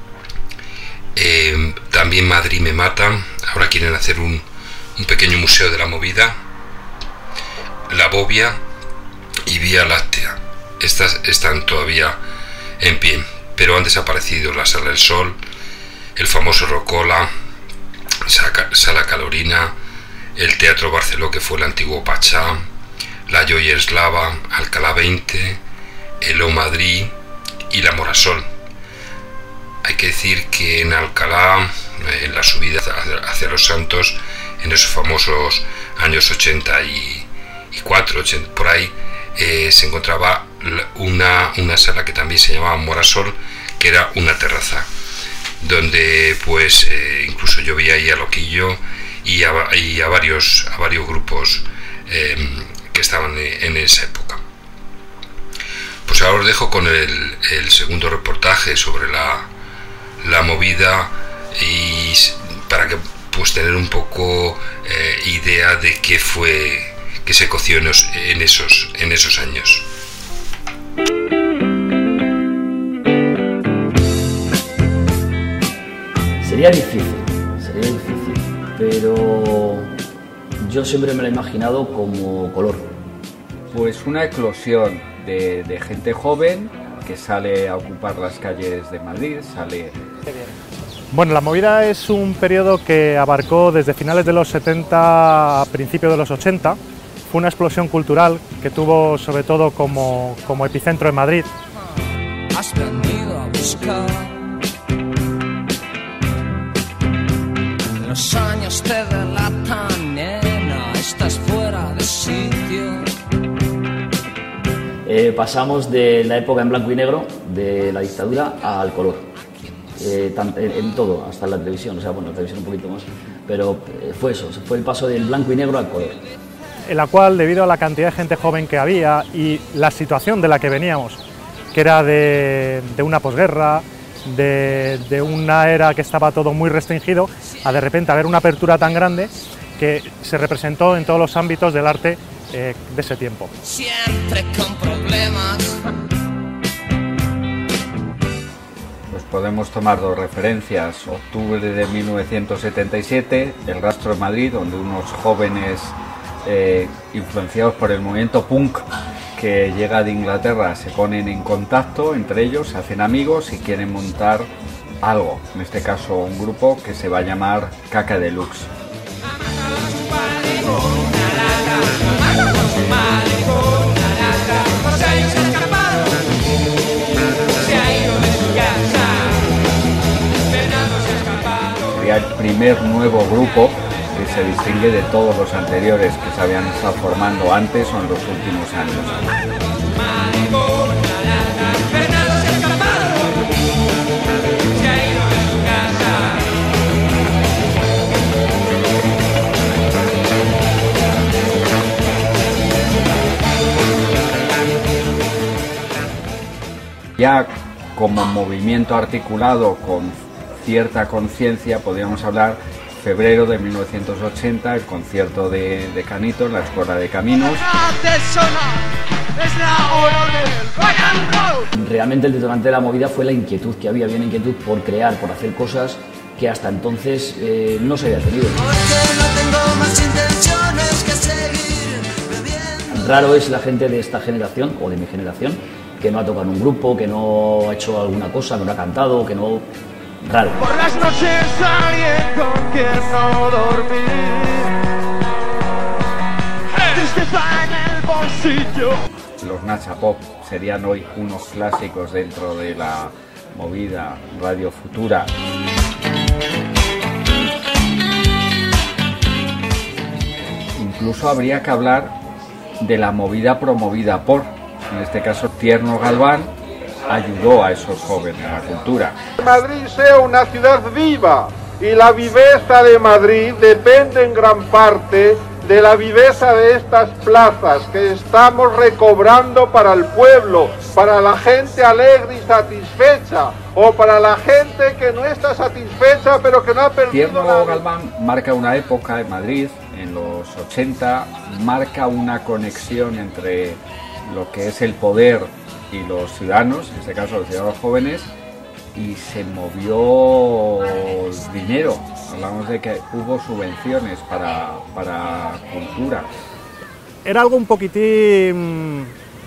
también Madrid me mata. Ahora quieren hacer un pequeño museo de la movida. La Bobia y Vía Láctea, estas están todavía en pie, pero han desaparecido la Sala del Sol, el famoso Rocola, Sala Calorina, el Teatro Barceló, que fue el antiguo Pachá, la Joya Eslava, Alcalá 20, el O Madrid y la Morasol. Hay que decir que en Alcalá, en la subida hacia Los Santos, en esos famosos años 84, 80, por ahí, se encontraba una sala que también se llamaba Morasol, que era una terraza, donde pues incluso yo veía ahí a Loquillo y a varios grupos que estaban en esa época. Pues ahora os dejo con el segundo reportaje sobre la movida, y para que pues tener un poco idea de qué fue que se coció en esos años. Sería difícil, pero yo siempre me lo he imaginado como color. Pues una eclosión de gente joven que sale a ocupar las calles de Madrid, Bueno, la movida es un periodo que abarcó desde finales de los 70 a principios de los 80. Fue una explosión cultural que tuvo sobre todo como epicentro en Madrid. Has venido a buscar. Los años te delatan, nena, estás fuera de sitio. Pasamos de la época en blanco y negro, de la dictadura, al color. En todo, hasta en la televisión, o sea, bueno, la televisión un poquito más, pero fue eso, fue el paso del blanco y negro al color. En la cual, debido a la cantidad de gente joven que había y la situación de la que veníamos, que era de una posguerra, de una era que estaba todo muy restringido, a de repente haber una apertura tan grande que se representó en todos los ámbitos del arte de ese tiempo. Siempre con problemas. Pues podemos tomar 2 referencias. Octubre de 1977, El Rastro de Madrid, donde unos jóvenes influenciados por el movimiento punk que llega de Inglaterra se ponen en contacto entre ellos, se hacen amigos y quieren montar algo, en este caso un grupo que se va a llamar Caca Deluxe. Sería el primer nuevo grupo que se distingue de todos los anteriores que se habían estado formando antes o en los últimos años. Ya como movimiento articulado con cierta conciencia, podríamos hablar febrero de 1980, el concierto de Canito en la Escuela de Caminos. Realmente el detonante de la movida fue la inquietud que había una inquietud por crear, por hacer cosas que hasta entonces no se había tenido. Raro es la gente de esta generación, o de mi generación, que no ha tocado en un grupo, que no ha hecho alguna cosa, que no ha cantado, que no... Raro. Por las noches alguien con quien no dormir. Tristeza en el bolsillo. Los Nacha Pop serían hoy unos clásicos dentro de la movida Radio Futura. Incluso habría que hablar de la movida promovida por, en este caso, Tierno Galván ayudó a esos jóvenes a la cultura. Que Madrid sea una ciudad viva, Y la viveza de Madrid depende en gran parte de la viveza de estas plazas que estamos recobrando para el pueblo, para la gente alegre y satisfecha, o para la gente que no está satisfecha pero que no ha perdido Tierno la... Galván marca una época en Madrid, en los 80, marca una conexión entre lo que es el poder y los ciudadanos, en este caso los ciudadanos jóvenes, y se movió dinero. Hablamos de que hubo subvenciones para cultura. Era algo un poquitín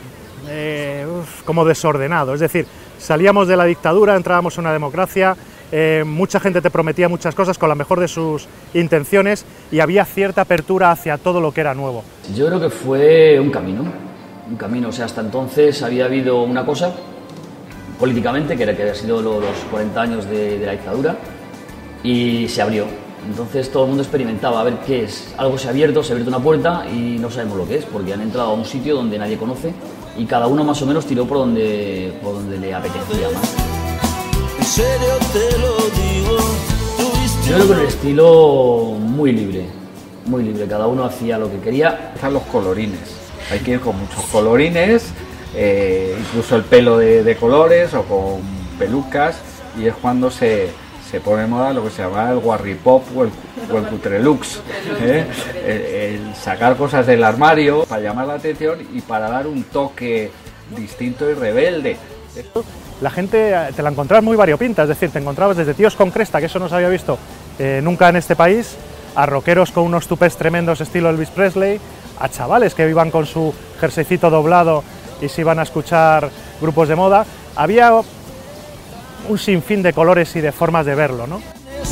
como desordenado, es decir, salíamos de la dictadura, entrábamos en una democracia, mucha gente te prometía muchas cosas con la mejor de sus intenciones y había cierta apertura hacia todo lo que era nuevo. Yo creo que fue un camino, o sea, hasta entonces había habido una cosa, políticamente, que había sido los 40 años de la dictadura, y se abrió. Entonces todo el mundo experimentaba a ver qué es. Algo se ha abierto una puerta y no sabemos lo que es, porque han entrado a un sitio donde nadie conoce y cada uno más o menos tiró por donde le apetecía más. En serio te lo digo. Yo creo que un estilo muy libre, cada uno hacía lo que quería. Están los colorines, hay que ir con muchos colorines, incluso el pelo de colores o con pelucas, y es cuando se pone en moda lo que se llama el guarripop o el cutrelux, el sacar cosas del armario para llamar la atención y para dar un toque distinto y rebelde. La gente te la encontrabas muy variopinta, es decir, te encontrabas desde tíos con cresta, que eso no se había visto nunca en este país, a rockeros con unos tupés tremendos estilo Elvis Presley, a chavales que iban con su jerseycito doblado y se iban a escuchar grupos de moda. Había un sinfín de colores y de formas de verlo, ¿no?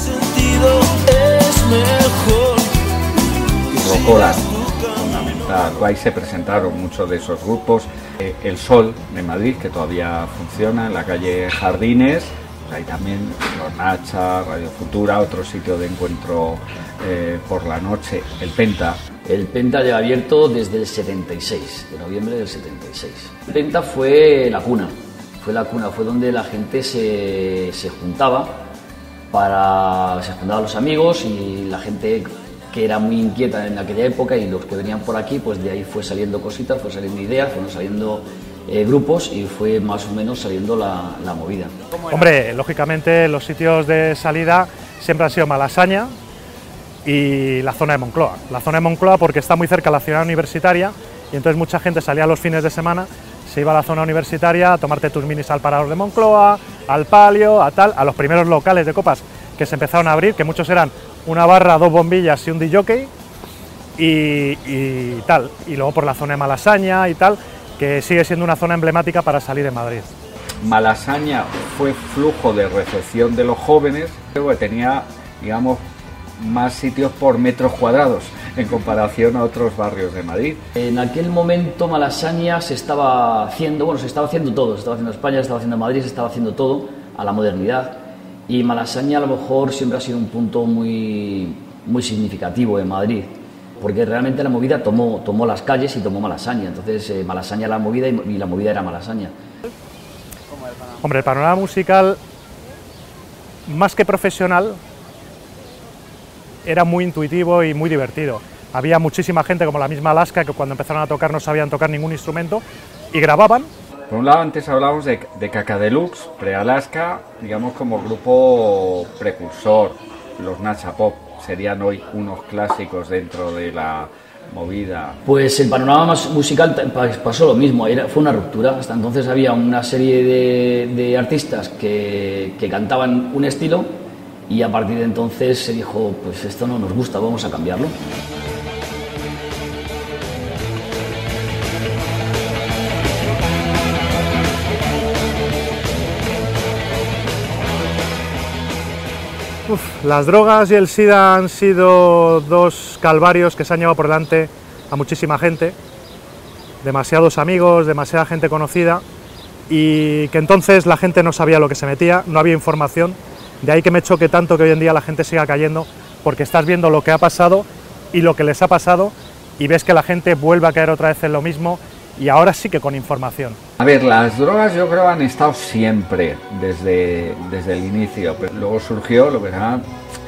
Rocola, fundamental. Ahí se presentaron muchos de esos grupos. El Sol de Madrid, que todavía funciona, en la calle Jardines. Ahí también los Nacha, Radio Futura, otro sitio de encuentro por la noche. El Penta. El Penta lleva abierto desde el 76, de noviembre del 76. El Penta fue la cuna, fue donde la gente se juntaba, se juntaban los amigos y la gente que era muy inquieta en aquella época y los que venían por aquí, pues de ahí fue saliendo cositas, fue saliendo ideas, fueron saliendo grupos y fue más o menos saliendo la movida. Hombre, lógicamente los sitios de salida siempre han sido Malasaña y la zona de Moncloa. La zona de Moncloa porque está muy cerca de la ciudad universitaria y entonces mucha gente salía los fines de semana, se iba a la zona universitaria a tomarte tus minis al Parador de Moncloa, al Palio, a los primeros locales de copas que se empezaron a abrir, que muchos eran una barra, 2 bombillas y un DJ y tal. Y luego por la zona de Malasaña y tal, que sigue siendo una zona emblemática para salir de Madrid. Malasaña fue flujo de recepción de los jóvenes, pero tenía, digamos, más sitios por metros cuadrados en comparación a otros barrios de Madrid. En aquel momento Malasaña se estaba haciendo todo, se estaba haciendo España, se estaba haciendo Madrid, se estaba haciendo todo a la modernidad y Malasaña a lo mejor siempre ha sido un punto muy significativo en Madrid, porque realmente la movida tomó las calles y tomó Malasaña, entonces Malasaña era la movida y la movida era Malasaña. Hombre, el panorama musical, más que profesional, era muy intuitivo y muy divertido. Había muchísima gente, como la misma Alaska, que cuando empezaron a tocar no sabían tocar ningún instrumento y grababan. Por un lado, antes hablábamos de Caca Deluxe, pre-Alaska, digamos como grupo precursor. Los Nacha Pop serían hoy unos clásicos dentro de la movida. Pues el panorama musical pasó lo mismo, fue una ruptura. Hasta entonces había una serie de artistas que cantaban un estilo y a partir de entonces se dijo, pues esto no nos gusta, vamos a cambiarlo. Las drogas y el SIDA han sido dos calvarios que se han llevado por delante a muchísima gente, demasiados amigos, demasiada gente conocida, y que entonces la gente no sabía lo que se metía, no había información. De ahí que me choque tanto que hoy en día la gente siga cayendo, porque estás viendo lo que ha pasado y lo que les ha pasado y ves que la gente vuelve a caer otra vez en lo mismo y ahora sí que con información. A ver, las drogas yo creo han estado siempre desde el inicio, pero luego surgió lo que se llama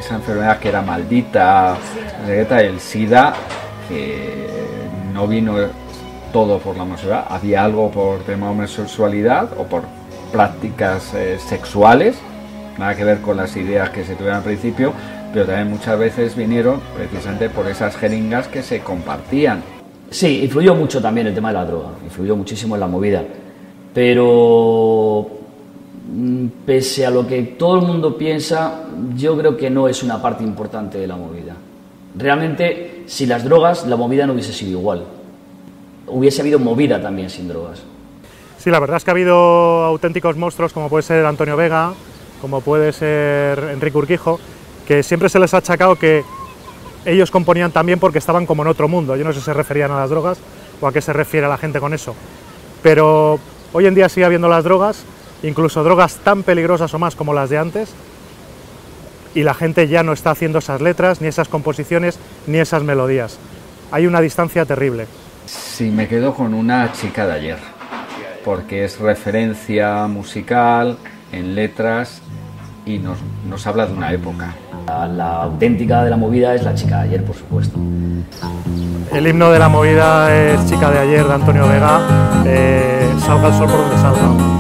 esa enfermedad que era maldita, el SIDA, que no vino todo por la homosexualidad, había algo por tema de homosexualidad o por prácticas sexuales, nada que ver con las ideas que se tuvieron al principio, pero también muchas veces vinieron precisamente por esas jeringas que se compartían. Sí, influyó mucho también el tema de la droga, influyó muchísimo en la movida, pero pese a lo que todo el mundo piensa, yo creo que no es una parte importante de la movida. Realmente, sin las drogas, la movida no hubiese sido igual. Hubiese habido movida también sin drogas. Sí, la verdad es que ha habido auténticos monstruos como puede ser Antonio Vega, como puede ser Enrique Urquijo, que siempre se les ha achacado que ellos componían también porque estaban como en otro mundo. Yo no sé si se referían a las drogas o a qué se refiere la gente con eso. Pero hoy en día sigue habiendo las drogas, incluso drogas tan peligrosas o más como las de antes, y la gente ya no está haciendo esas letras, ni esas composiciones, ni esas melodías. Hay una distancia terrible. Sí, me quedo con Una chica de ayer, porque es referencia musical en letras y nos habla de una época. La auténtica de la movida es La chica de ayer, por supuesto. El himno de la movida es Chica de ayer, de Antonio Vega, salga el sol por donde salga.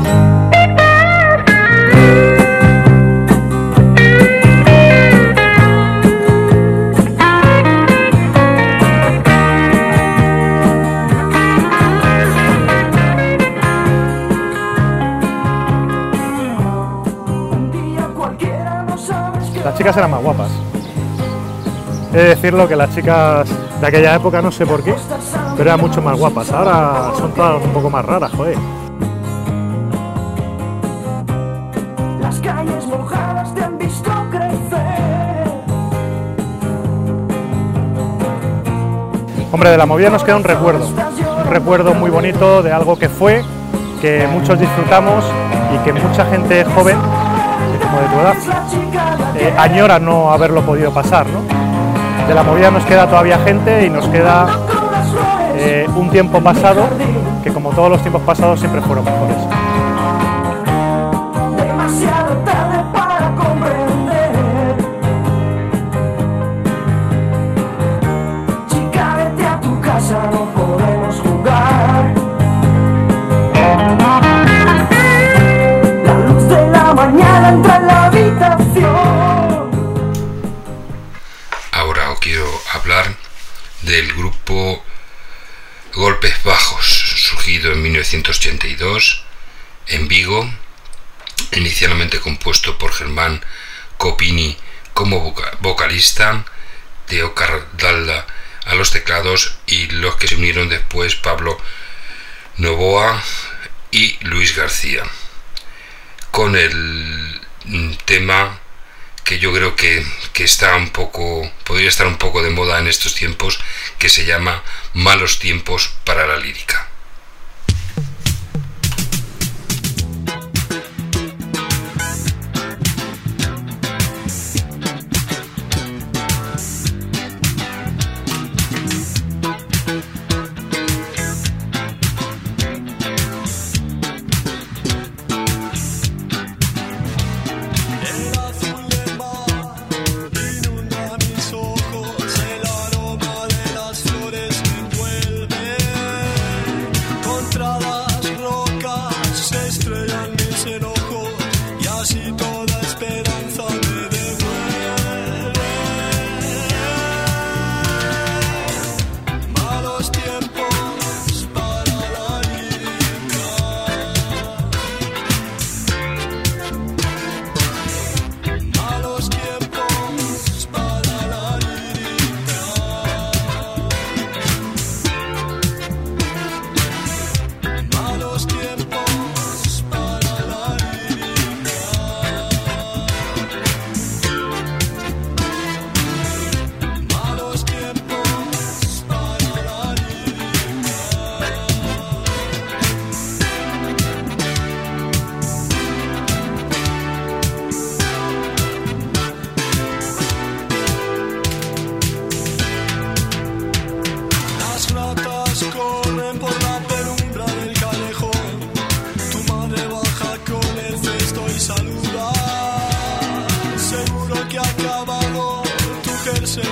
Las chicas eran más guapas. He de decirlo que las chicas de aquella época, no sé por qué, pero eran mucho más guapas. Ahora son todas un poco más raras, joder. Las calles mojadas te han visto crecer. Hombre, de la movida nos queda un recuerdo muy bonito de algo que fue, que muchos disfrutamos y que mucha gente joven, como de tu edad, añora no haberlo podido pasar, ¿no? De la movida nos queda todavía gente y nos queda un tiempo pasado que, como todos los tiempos pasados, siempre fueron mejores. Demasiado tarde para comprender. Chica, vete a tu casa, no podemos jugar. La luz de la mañana entra en la habitación. Ahora os quiero hablar del grupo Golpes Bajos, surgido en 1982 en Vigo, inicialmente compuesto por Germán Copini como vocalista, Teo Cardalda a los teclados y los que se unieron después Pablo Novoa y Luis García, con el tema que yo creo que está un poco, podría estar un poco de moda en estos tiempos, que se llama Malos tiempos para la lírica.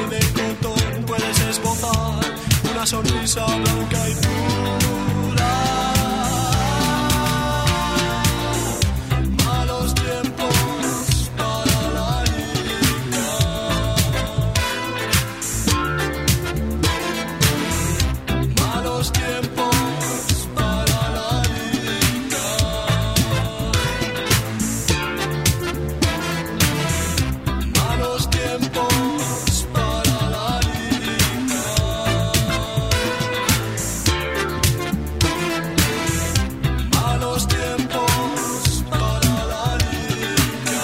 y de cotón puedes esbozar una sonrisa blanca y pura. Malos tiempos para la lírica. Malos tiempos para la lírica. Malos tiempos para la lírica. Malos tiempos para la lírica.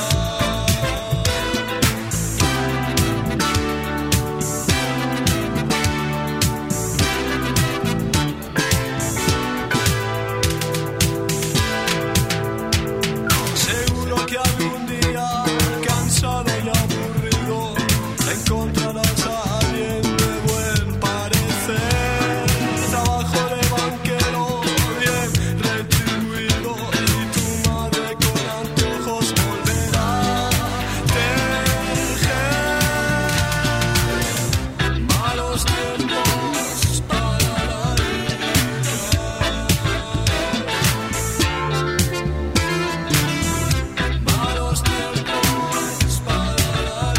Seguro que algún día, cansado y aburrido, encontrarás a alguien de buen parecer. Trabajo de banquero bien retribuido y tu madre con anteojos volverá a tejer. Malos tiempos para la malos tiempos para la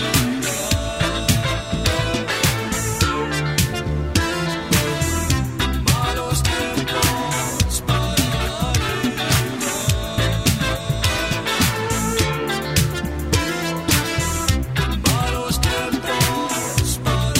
malos tiempos para la malos tiempos para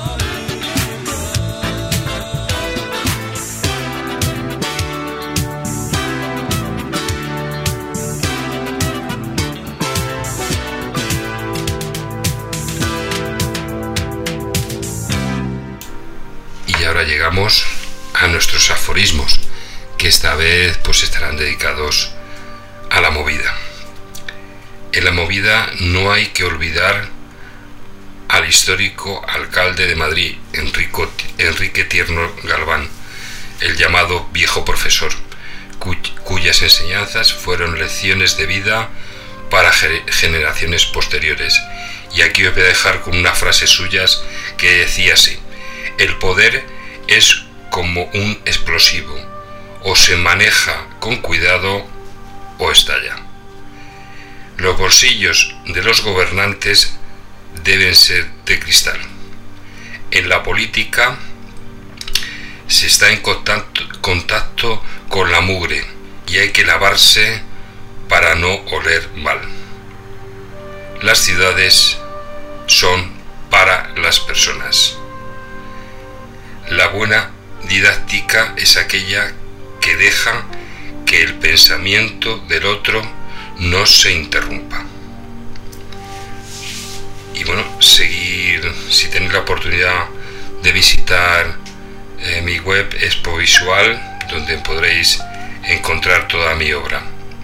Y ahora llegamos a nuestros aforismos, que esta vez pues estarán dedicados a la movida. En la movida no hay que olvidar al histórico alcalde de Madrid, Enrique Tierno Galván, el llamado viejo profesor, cuyas enseñanzas fueron lecciones de vida para generaciones posteriores. Y aquí os voy a dejar con una frase suya que decía así: el poder es como un explosivo, o se maneja con cuidado o estalla. Los bolsillos de los gobernantes deben ser de cristal. En la política se está en contacto con la mugre y hay que lavarse para no oler mal. Las ciudades son para las personas. La buena didáctica es aquella que deja que el pensamiento del otro no se interrumpa. Y bueno, si tenéis la oportunidad de visitar mi web Expo Visual, donde podréis encontrar toda mi obra.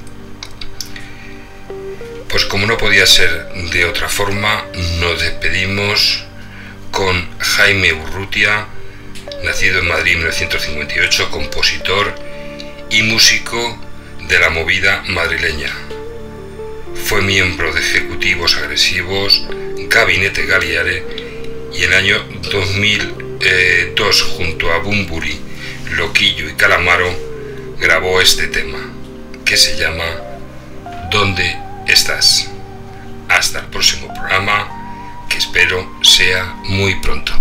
Pues como no podía ser de otra forma, nos despedimos con Jaime Urrutia, nacido en Madrid en 1958, compositor y músico de la movida madrileña. Fue miembro de Ejecutivos Agresivos, Gabinete Galiare, y en el año 2002, junto a Bumburi, Loquillo y Calamaro, grabó este tema, que se llama ¿Dónde estás? Hasta el próximo programa, que espero sea muy pronto.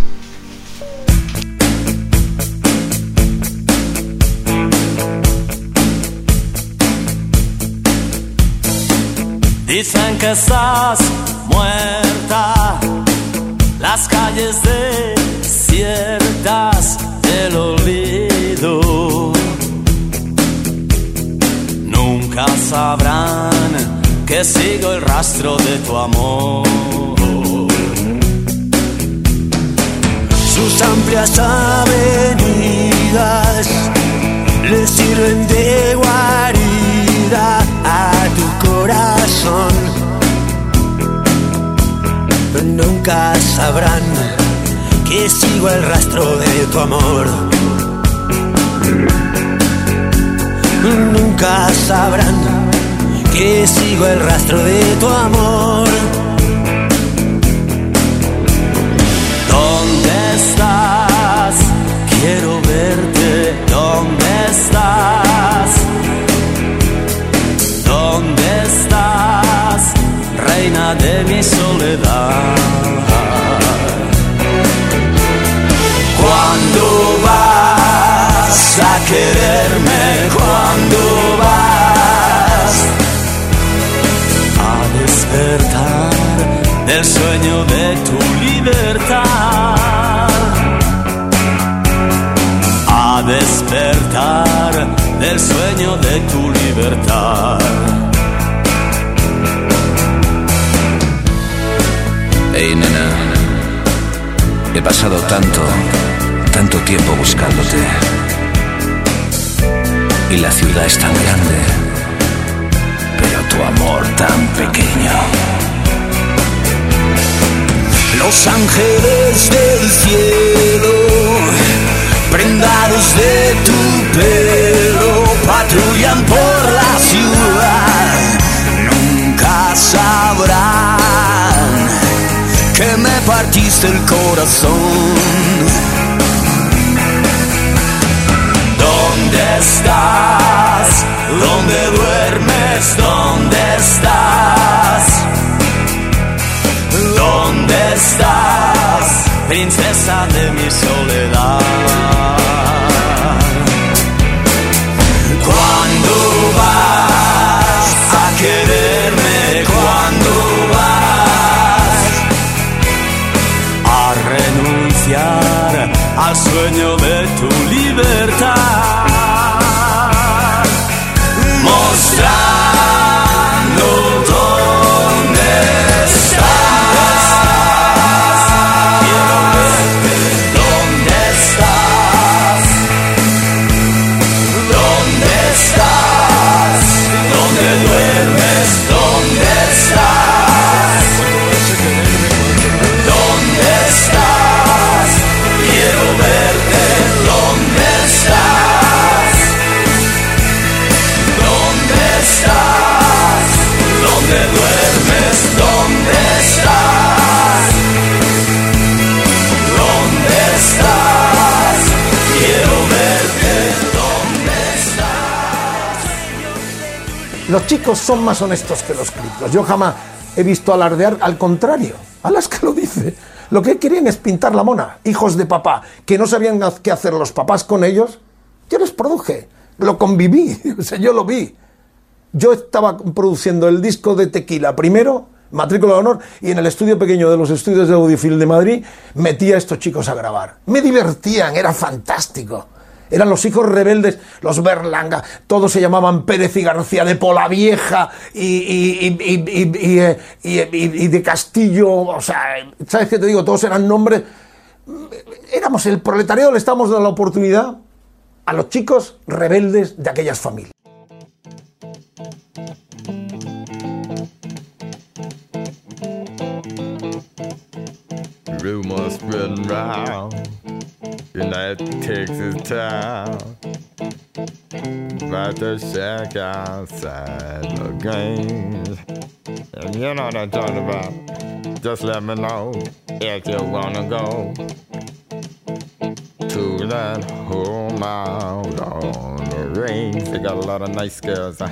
Dicen que estás muerta, las calles desiertas del olvido. Nunca sabrán que sigo el rastro de tu amor. Sus amplias avenidas le sirven de guarida a tu corazón. Nunca sabrán que sigo el rastro de tu amor. Nunca sabrán que sigo el rastro de tu amor. del sueño de tu libertad, a despertar del sueño de tu libertad. Hey, nena, he pasado tanto tiempo buscándote. Y la ciudad es tan grande, pero tu amor tan pequeño. Los ángeles del cielo, prendados de tu pelo, patrullan por la ciudad. Nunca sabrán que me partiste el corazón. ¿Dónde estás? ¿Dónde duermes? ¿Dónde estás? ¿Dónde estás, princesa de mi soledad? ¿Cuándo vas a quererme? ¿Cuándo vas a renunciar al sueño de tu libertad? Mostrando dónde estás. Quiero verte. ¿Dónde estás? ¿Dónde estás? ¿Dónde duermes? ¿Dónde estás? ¿Dónde estás? Quiero verte. ¿Dónde estás? ¿Dónde estás? ¿Dónde duermes? ¿Dónde estás? ¿Dónde estás? Quiero verte. ¿Dónde estás? Los chicos son más honestos que los críticos. Yo jamás he visto alardear, al contrario, a las que lo dice. Lo que querían es pintar la mona, hijos de papá, que no sabían qué hacer los papás con ellos. Yo los produje, lo conviví, o sea, yo lo vi. Yo estaba produciendo el disco de Tequila primero, Matrícula de Honor, y en el estudio pequeño de los estudios de Audiofil de Madrid metía a estos chicos a grabar. Me divertían, era fantástico. Eran los hijos rebeldes, los Berlanga, todos se llamaban Pérez y García, de Polavieja y de Castillo, o sea, ¿sabes qué te digo? Todos eran nombres. Éramos el proletariado, le estábamos dando la oportunidad a los chicos rebeldes de aquellas familias. Rumors spreading round in that Texas town about the shack outside the game. And you know what I'm talking about. Just let me know if you wanna go to that home out on the range. They got a lot of nice girls.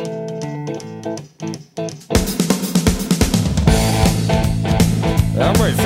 I'm